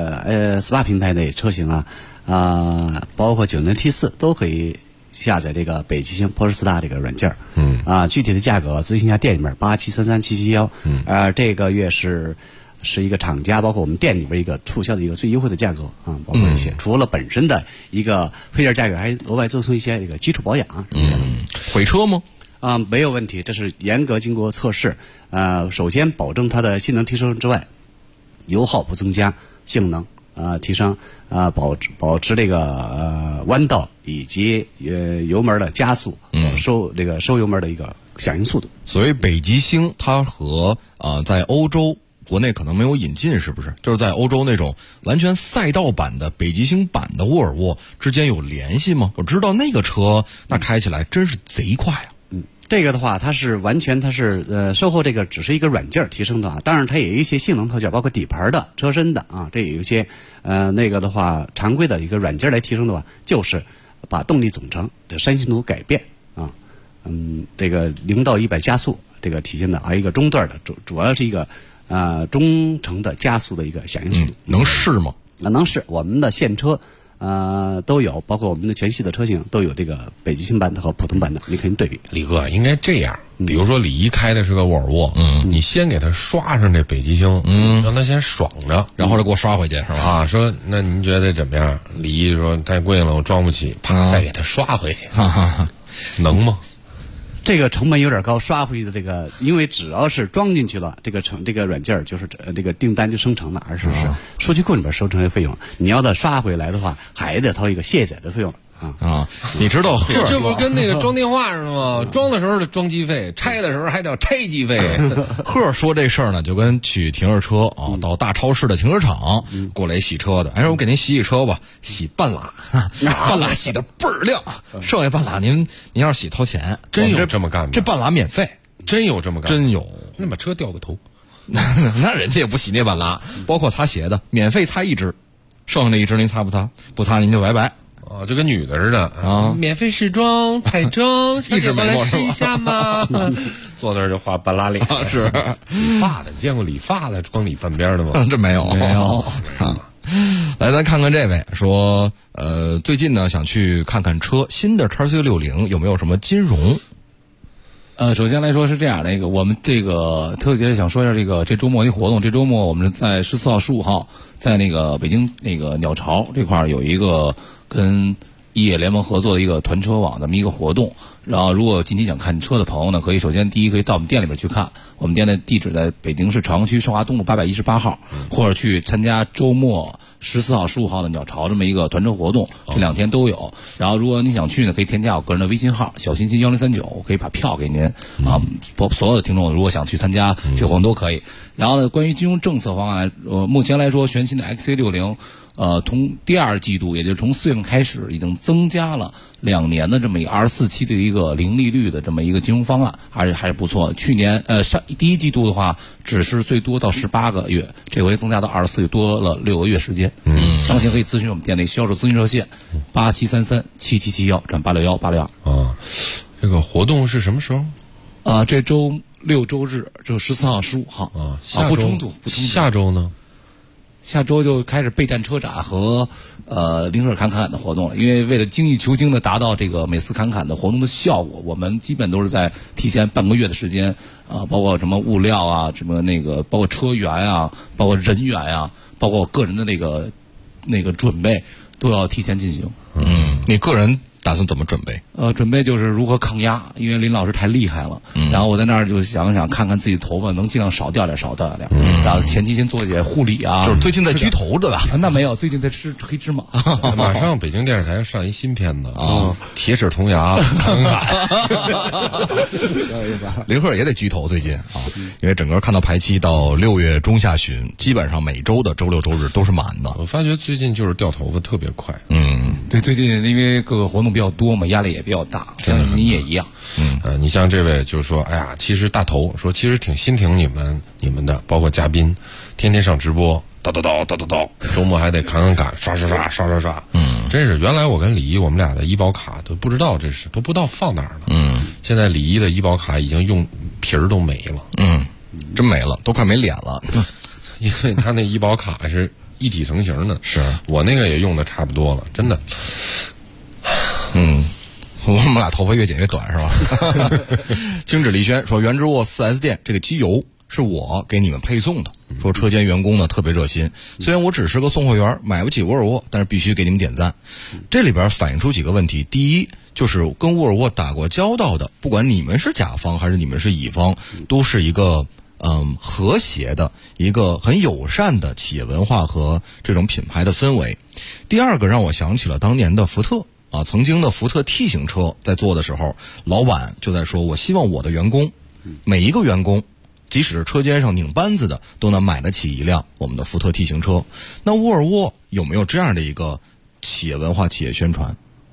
SPA 平台的车型包括90 T4 都可以下载这个北极星 Polestar 这个软件。具体的价格咨询一下店里面87337771。这个月是一个厂家包括我们店里边一个促销的一个最优惠的价格包括一些除了本身的一个配件价格，还额外赠送一些这个基础保养。 毁车吗？ 没有问题，这是严格经过测试。首先保证它的性能提升之外，油耗不增加，性能提升，保持这个弯道以及油门的加速，收油门的一个响应速度。 所谓北极星，它和在欧洲国内可能没有引进，是不是？就是在欧洲那种完全赛道版的北极星版的沃尔沃之间有联系吗？我知道那个车那开起来真是贼快啊。 这个的话，它是售后这个只是一个软件提升的当然它也有一些性能特点，包括底盘的、车身的这也有一些那个的话，常规的一个软件来提升的话，就是把动力总成的3线图改变这个0到100加速，这个体现的一个中段的主要是一个中程的加速的一个响应速度。 能试吗？ 能试，我们的现车都有，包括我们的全系的车型都有这个北极星版的和普通版的，你可以对比。 李哥应该这样，比如说李一开的是个沃尔沃，你先给他刷上这北极星，让他先爽着， 然后再给我刷回去，是吧？ 说那您觉得怎么样？李一说太贵了，我装不起，啪，再给他刷回去，能吗？ 这个成本有点高，刷回去的这个，因为只要是装进去了，这个软件就是这个订单就生成了，而是数据库里边收成的费用。你要再刷回来的话，还得掏一个卸载的费用。 你知道这不跟那个装电话似的吗？装的时候得装机费，拆的时候还得拆机费。 贺说这事儿呢，就跟取停车车到大超市的停车场过来洗车的，我给您洗车吧，洗半拉，半拉洗的倍儿亮，剩下半拉您要是洗掏钱。 真有这么干的？ 这半拉免费， 真有这么干？ 真有。 那把车掉个头， 那人家也不洗那半拉，包括擦鞋的，免费擦1只，剩下那1只您擦不擦？不擦您就拜拜。 就跟女的似的免费试妆、彩妆， 一直没来试一下吗？坐那儿就画半拉脸。 是理发的，你见过理发的光理半边的吗？ 这没有。来，咱看看这位说，最近呢想去看看车，新的 XC60有没有什么金融？ 首先来说是这样的一个，我们这个特别想说一下这周末一活动。这周末我们是在14号、15号，在那个北京那个鸟巢这块有一个跟异业联盟合作的一个团车网这么一个活动。然后如果近期想看车的朋友呢，可以首先第一可以到我们店里面去看，我们店的地址在北京市朝阳区少华东路818号，或者去参加周末14号、15号的鸟巢这么一个团车活动，这2天都有。然后如果你想去呢，可以添加我个人的微信号小心心1039，我可以把票给您所有的听众如果想去参加这个活动都可以。然后呢，关于金融政策方案目前来说，全新的 XC60从第2季度，也就是从4月份开始，已经增加了2年的这么一个24期的一个零利率的这么一个金融方案，还是不错。去年第1季度的话，只是最多到18个月，这回增加到24个月，多了6个月时间。详情可以咨询我们店内销售咨询热线87337771转861862。 这个活动是什么时候？ 这周6周日，就14号、15号不冲突。 下周呢？ 下周就开始备战车展和零舍侃侃的活动了，因为为了精益求精的达到这个每次侃侃的活动的效果，我们基本都是在提前半个月的时间包括什么物料啊，什么包括车源啊，包括人员啊，包括个人的那个准备都要提前进行。 你个人打算怎么准备？ 准备就是如何抗压，因为林老师太厉害了。然后我在那儿就想看看自己头发能尽量少掉点。然后前期先做一些护理啊。 就是最近在焗头对吧？ 那没有，最近在吃黑芝麻。 马上北京电视台上一新片子铁齿铜牙侃侃。 有意思。林鹤也得焗头最近因为整个看到排期到6月中下旬，基本上每周的周6周日都是满的。 我发觉最近就是掉头发特别快。 对，最近因为各个活动比较比较多嘛，压力也比较大，相信你也一样。 你像这位就是说，哎呀，其实大头说其实挺心挺你们的，包括嘉宾，天天上直播，叨，周末还得砍，刷，真是原来我跟李一我们俩的医保卡都不知道都不知道放哪儿了。现在李一的医保卡已经用皮儿都没了。 真没了，都快没脸了。 因为他那医保卡是一体成型的， 是我那个也用的差不多了，真的。 我们俩头发越剪越短是吧？精致李轩说，原之沃 4S 店这个机油是我给你们配送的，说车间员工呢特别热心，虽然我只是个送货员，买不起沃尔沃，但是必须给你们点赞。这里边反映出几个问题，第一就是跟沃尔沃打过交道的，不管你们是甲方还是你们是乙方，都是一个和谐的一个很友善的企业文化和这种品牌的氛围。第二个让我想起了当年的福特曾经的福特 T 型车在做的时候，老板就在说，我希望我的员工每一个员工即使是车间上拧班子的都能买得起一辆我们的福特 T 型车。那沃尔沃有没有这样的一个企业文化企业宣传？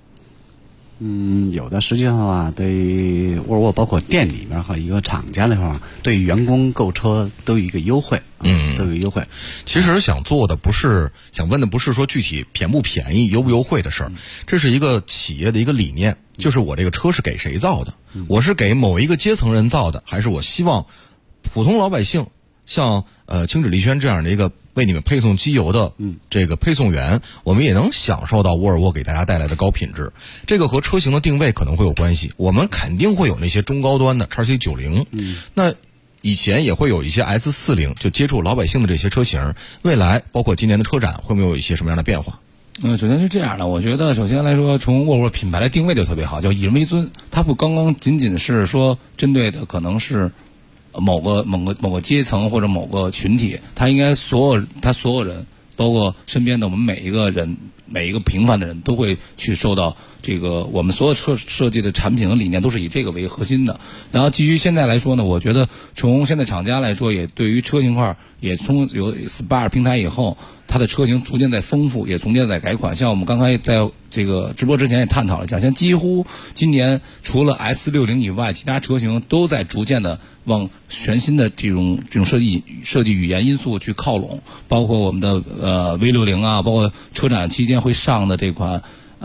有的。实际上的话，对于沃尔沃包括店里面和一个厂家的话，对员工购车都有一个优惠，都有优惠。 其实想问的不是说具体便不便宜、优不优惠的事儿，这是一个企业的一个理念，就是我这个车是给谁造的？我是给某一个阶层人造的，还是我希望普通老百姓像青芷丽轩这样的一个为你们配送机油的这个配送员，我们也能享受到沃尔沃给大家带来的高品质。这个和车型的定位可能会有关系，我们肯定会有那些中高端的 XC90，那以前也会有一些 S40，就接触老百姓的这些车型，未来包括今年的车展会不会有一些什么样的变化？ 首先是这样的，我觉得首先来说，从沃尔沃品牌的定位就特别好，叫以人为尊。它不刚刚仅仅是说针对的可能是某个阶层或者某个群体，他应该所有人，包括身边的我们每一个人，每一个平凡的人都会去受到这个我们所有设计的产品和理念都是以这个为核心的。然后基于现在来说呢，我觉得从现在厂家来说，也对于车型块也从有 SPA 平台以后，它的车型逐渐在丰富，也逐渐在改款。像我们刚才在这个直播之前也探讨了一下，像几乎今年除了 S60 以外，其他车型都在逐渐的往全新的这种设计语言因素去靠拢，包括我们的V60啊，包括车展期间会上的这款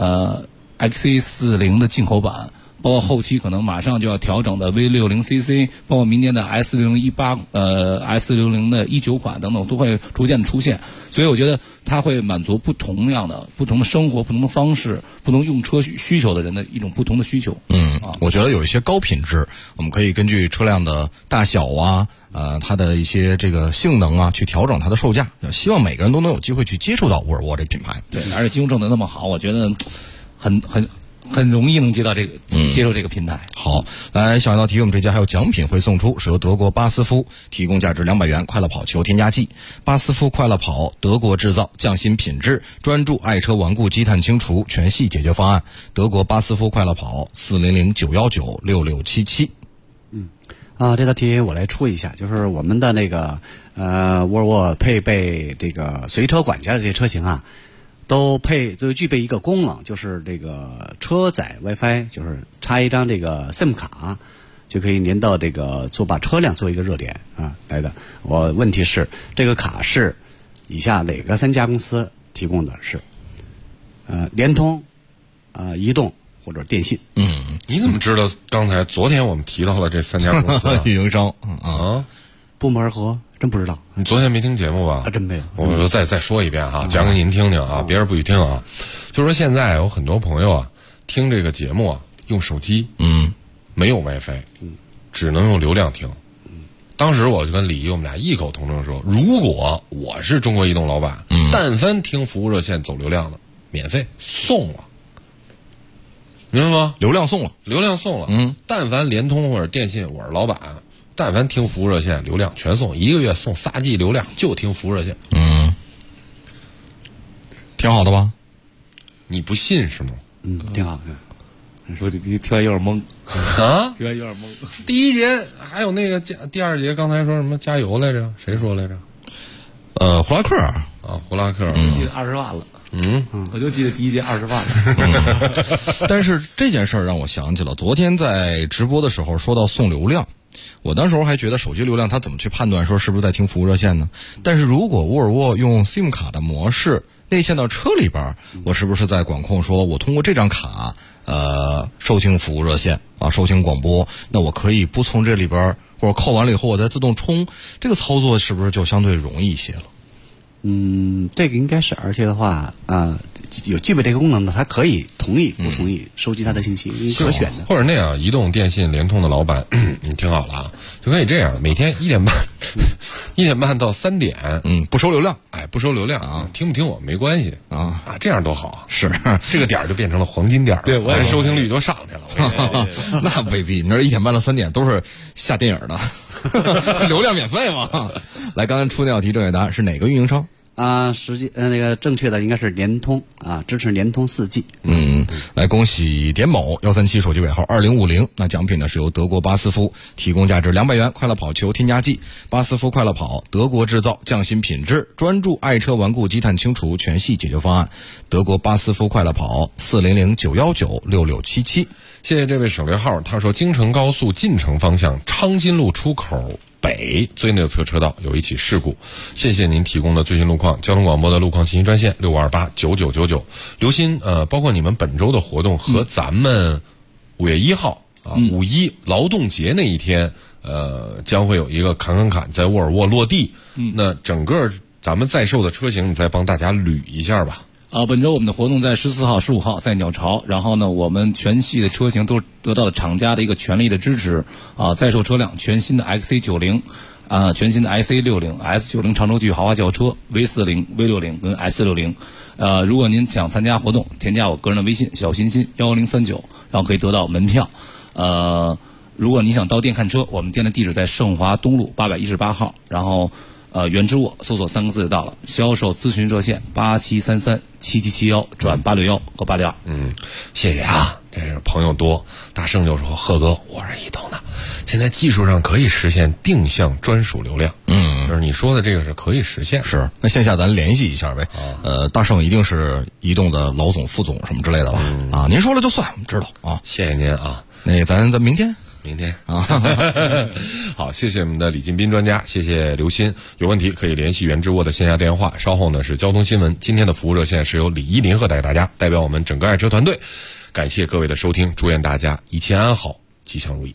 XC40 的进口版，包括后期可能马上就要调整的 V60CC， 包括明年的 S6018S60的19款等等，都会逐渐的出现。所以我觉得它会满足不同的生活、不同的方式、不同用车需求的人的一种不同的需求。 我觉得有一些高品质，我们可以根据车辆的大小啊，它的一些这个性能啊，去调整它的售价。希望每个人都能有机会去接触到沃尔沃这个品牌。 对，而且经证的那么好，我觉得很容易能接受这个平台。 好，来小一道题，我们这家还有奖品会送出，是由德国巴斯夫提供价值200元快乐跑球添加剂。巴斯夫快乐跑，德国制造，匠心品质，专注爱车顽固积碳清除全系解决方案。德国巴斯夫快乐跑，400-919-6677。 这道题我来出一下，就是我们的那个沃尔沃配备这个随车管家的这些车型啊，都具备一个功能，就是这个车载 WiFi， 就是插一张这个 SIM 卡，就可以连到这个把车辆做一个热点来的。问题是这个卡是以下哪个3家公司提供的？是联通、移动或者电信。 你怎么知道昨天我们提到了这3家公司运营商不谋而合，真不知道。 你昨天没听节目吧？ 真没有。 我再说一遍哈，讲给您听听啊，别人不许听啊。就说现在有很多朋友听这个节目用手机，没有 WiFi，只能用流量听。当时我就跟李毅我们俩异口同声说，如果我是中国移动老板，但凡听服务热线走流量的，免费送了。明白吗？ 流量送了。 但凡联通或者电信，我是老板，但凡听服务热线，流量全送，1个月送3G 流量，就听服务热线。 挺好的吧？ 你不信是吗？ 挺好的。 你说你听完有点懵听完有点懵。 第一节还有那个第2节，刚才说什么加油来着？谁说来着？ 胡拉克胡拉克， 记得20万了。 我就记得第一届20万但是这件事儿让我想起了昨天在直播的时候说到送流量，我当时候还觉得手机流量它怎么去判断说是不是在听服务热线呢？但是如果沃尔沃用 SIM 卡的模式内嵌到车里边，我是不是在管控说我通过这张卡收听服务热线啊，收听广播，那我可以不从这里边或者扣完了以后我再自动充，这个操作是不是就相对容易一些了？ 这个应该是，而且的话有具备这个功能的，它可以同意不同意收集它的信息，可选的。 或者那样，移动、电信、联通的老板，你听好了啊，就可以这样，每天1点半到3点， 不收流量， 不收流量啊，听不听我没关系啊，这样多好啊！是这个点就变成了黄金点， 对，我也收听率都上去了。 那未必，你说1点半到3点都是下电影的，流量免费嘛？来，刚才出那道题正确答案是哪个运营商？ 实际那个正确的应该是联通啊，支持联通4G。 来恭喜点某137手机尾号2050，那奖品呢是由德国巴斯夫提供价值200元快乐跑球添加剂，巴斯夫快乐跑，德国制造，匠心品质，专注爱车顽固积碳清除全系解决方案，德国巴斯夫快乐跑400-919-6677。 谢谢这位省略号，他说京承高速进城方向昌金路出口北最内侧车道有一起事故，谢谢您提供的最新路况。交通广播的路况信息专线65289999。刘鑫，包括你们本周的活动和咱们5月1号5·1劳动节那一天，将会有一个侃在沃尔沃落地。那整个咱们在售的车型，你再帮大家捋一下吧。 本周我们的活动在14号、15号在鸟巢，然后呢，我们全系的车型都得到了厂家的一个全力的支持在售车辆全新的 XC90，全新的 IC60、S90 长轴距豪华轿车 V40、V60 跟 S60。如果您想参加活动，添加我个人的微信小心心1039，然后可以得到门票。如果你想到店看车，我们店的地址在盛华东路818号，然后原之沃搜索3个字就到了。销售咨询热线8733-7771转861和862。 谢谢啊，这是朋友多。大圣就说：“贺哥，我是移动的，现在技术上可以实现定向专属流量。”就是你说的这个是可以实现。 是，那线下咱联系一下呗。大圣一定是移动的老总、副总什么之类的吧？您说了就算，我们知道啊。 谢谢您啊。 那咱明天啊，好，谢谢我们的李进斌专家，谢谢刘鑫。有问题可以联系原之沃的线下电话。稍后呢是交通新闻，今天的服务热线是由李依林和带给大家，代表我们整个爱车团队，感谢各位的收听，祝愿大家一切安好，吉祥如意。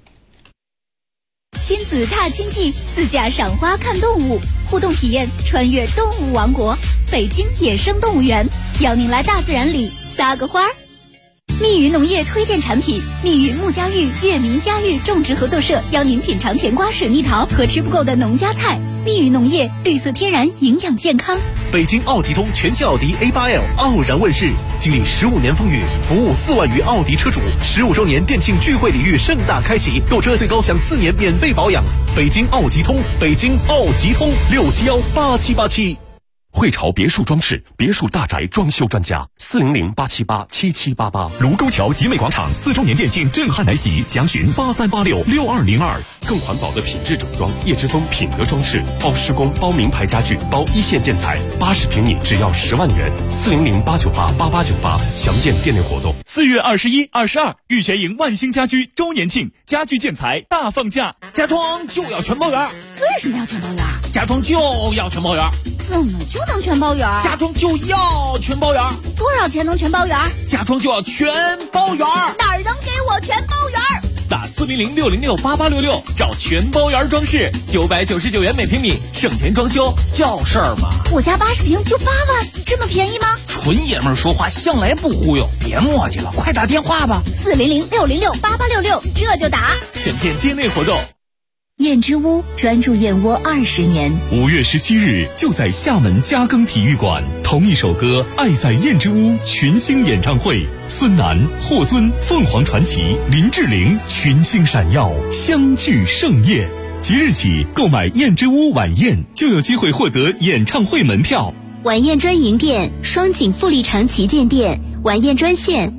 亲子踏青记，自驾赏花看动物，互动体验穿越动物王国，北京野生动物园，邀您来大自然里撒个花儿。密语农业推荐产品，密语木家峪月明家峪种植合作社邀您品尝甜瓜水蜜桃和吃不够的农家菜。密语农业，绿色天然，营养健康。 北京奥迪通全系奥迪 A8L 傲然问世，经历15年风雨，服务4万余奥迪车主，15周年店庆聚会礼遇盛大开启，购车最高享4年免费保养。北京奥迪通，北京奥迪通6718787。 汇潮别墅装饰，别墅大宅装修专家，400-878-7788。卢沟桥集美广场4周年店庆震撼来袭，详询83866202。更环保的品质整装，叶之峰品德装饰，包施工、包名牌家具、包一线建材，80平米只要10万元，400-898-8898。详见店内活动。 4月21、22，玉泉营万兴家居周年庆，家具建材大放价， 家装就要全包圆。 为什么要全包圆？ 家装就要全包圆。 怎么就能全包圆？ 家装就要全包圆。 多少钱能全包圆？ 家装就要全包圆。 哪儿能给我全包圆？ 打400-606-8866，找全包圆装饰，999元每平米，省钱装修叫事儿嘛。 我家80平就8万，这么便宜吗？ 纯爷们儿说话向来不忽悠，别磨叽了，快打电话吧。 400-606-8866，这就打。 详见店内活动。 燕之屋专注燕窝20年。 5月17日就在厦门嘉庚体育馆，同一首歌《爱在燕之屋》群星演唱会，孙楠、霍尊、凤凰传奇、林志玲群星闪耀，相聚盛宴。即日起购买燕之屋晚宴，就有机会获得演唱会门票。 晚宴专营店：双井富力城旗舰店。晚宴专线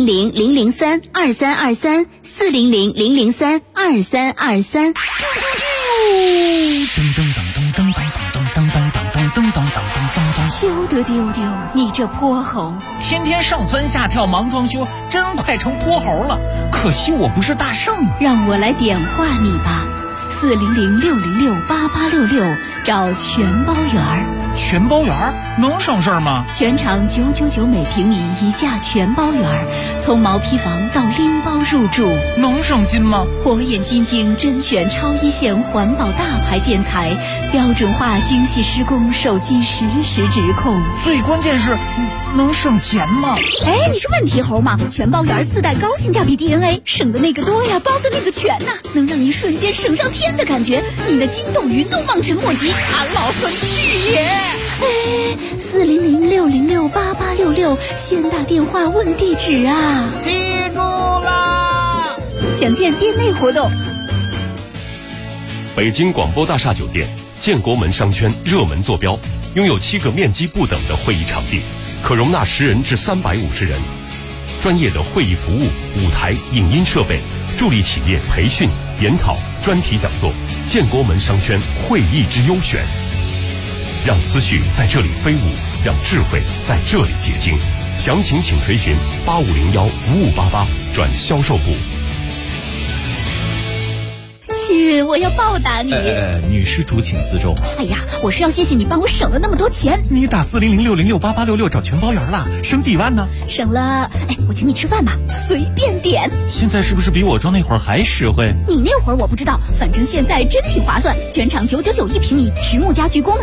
400-003-2323，400-003-2323。 噔噔噔噔噔噔噔噔噔噔噔噔噔噔噔。 休得丢丢你这泼猴！ 天天上蹿下跳忙装修，真快成泼猴了。可惜我不是大圣啊。 让我来点化你吧，400-606-8866，找全包园儿。 全包园儿能省事儿吗？ 全场999每平米一价全包园儿，从毛坯房到拎包入住， 能省心吗？ 火眼金睛甄选超一线环保大牌建材，标准化精细施工，手机实时直控。 最关键是能省钱吗？ 哎，你是问题猴吗？全包园自带高性价比 DNA， 省的那个多呀，包的那个全呐，能让你瞬间省上天的感觉，你的筋斗云都望尘莫及。 俺老孙去也！ 哎，400-606-8866，先打电话问地址啊！ 记住啦！ 详见店内活动。 北京广播大厦酒店，建国门商圈热门坐标，拥有7个面积不等的会议场地，可容纳10人至350人。专业的会议服务、舞台、影音设备，助力企业培训、研讨、专题讲座。建国门商圈会议之优选。让思绪在这里飞舞，让智慧在这里结晶。详情请垂询8501-5588转销售部。 亲，我要报答你。 女施主请自重。 哎呀，我是要谢谢你帮我省了那么多钱。 你打400-606-8866找全包园了，省几万呢？ 省了，哎，我请你吃饭吧，随便点。 现在是不是比我装那会儿还实惠？ 你那会儿我不知道，反正现在真挺划算。全场999一平米，实木家具功能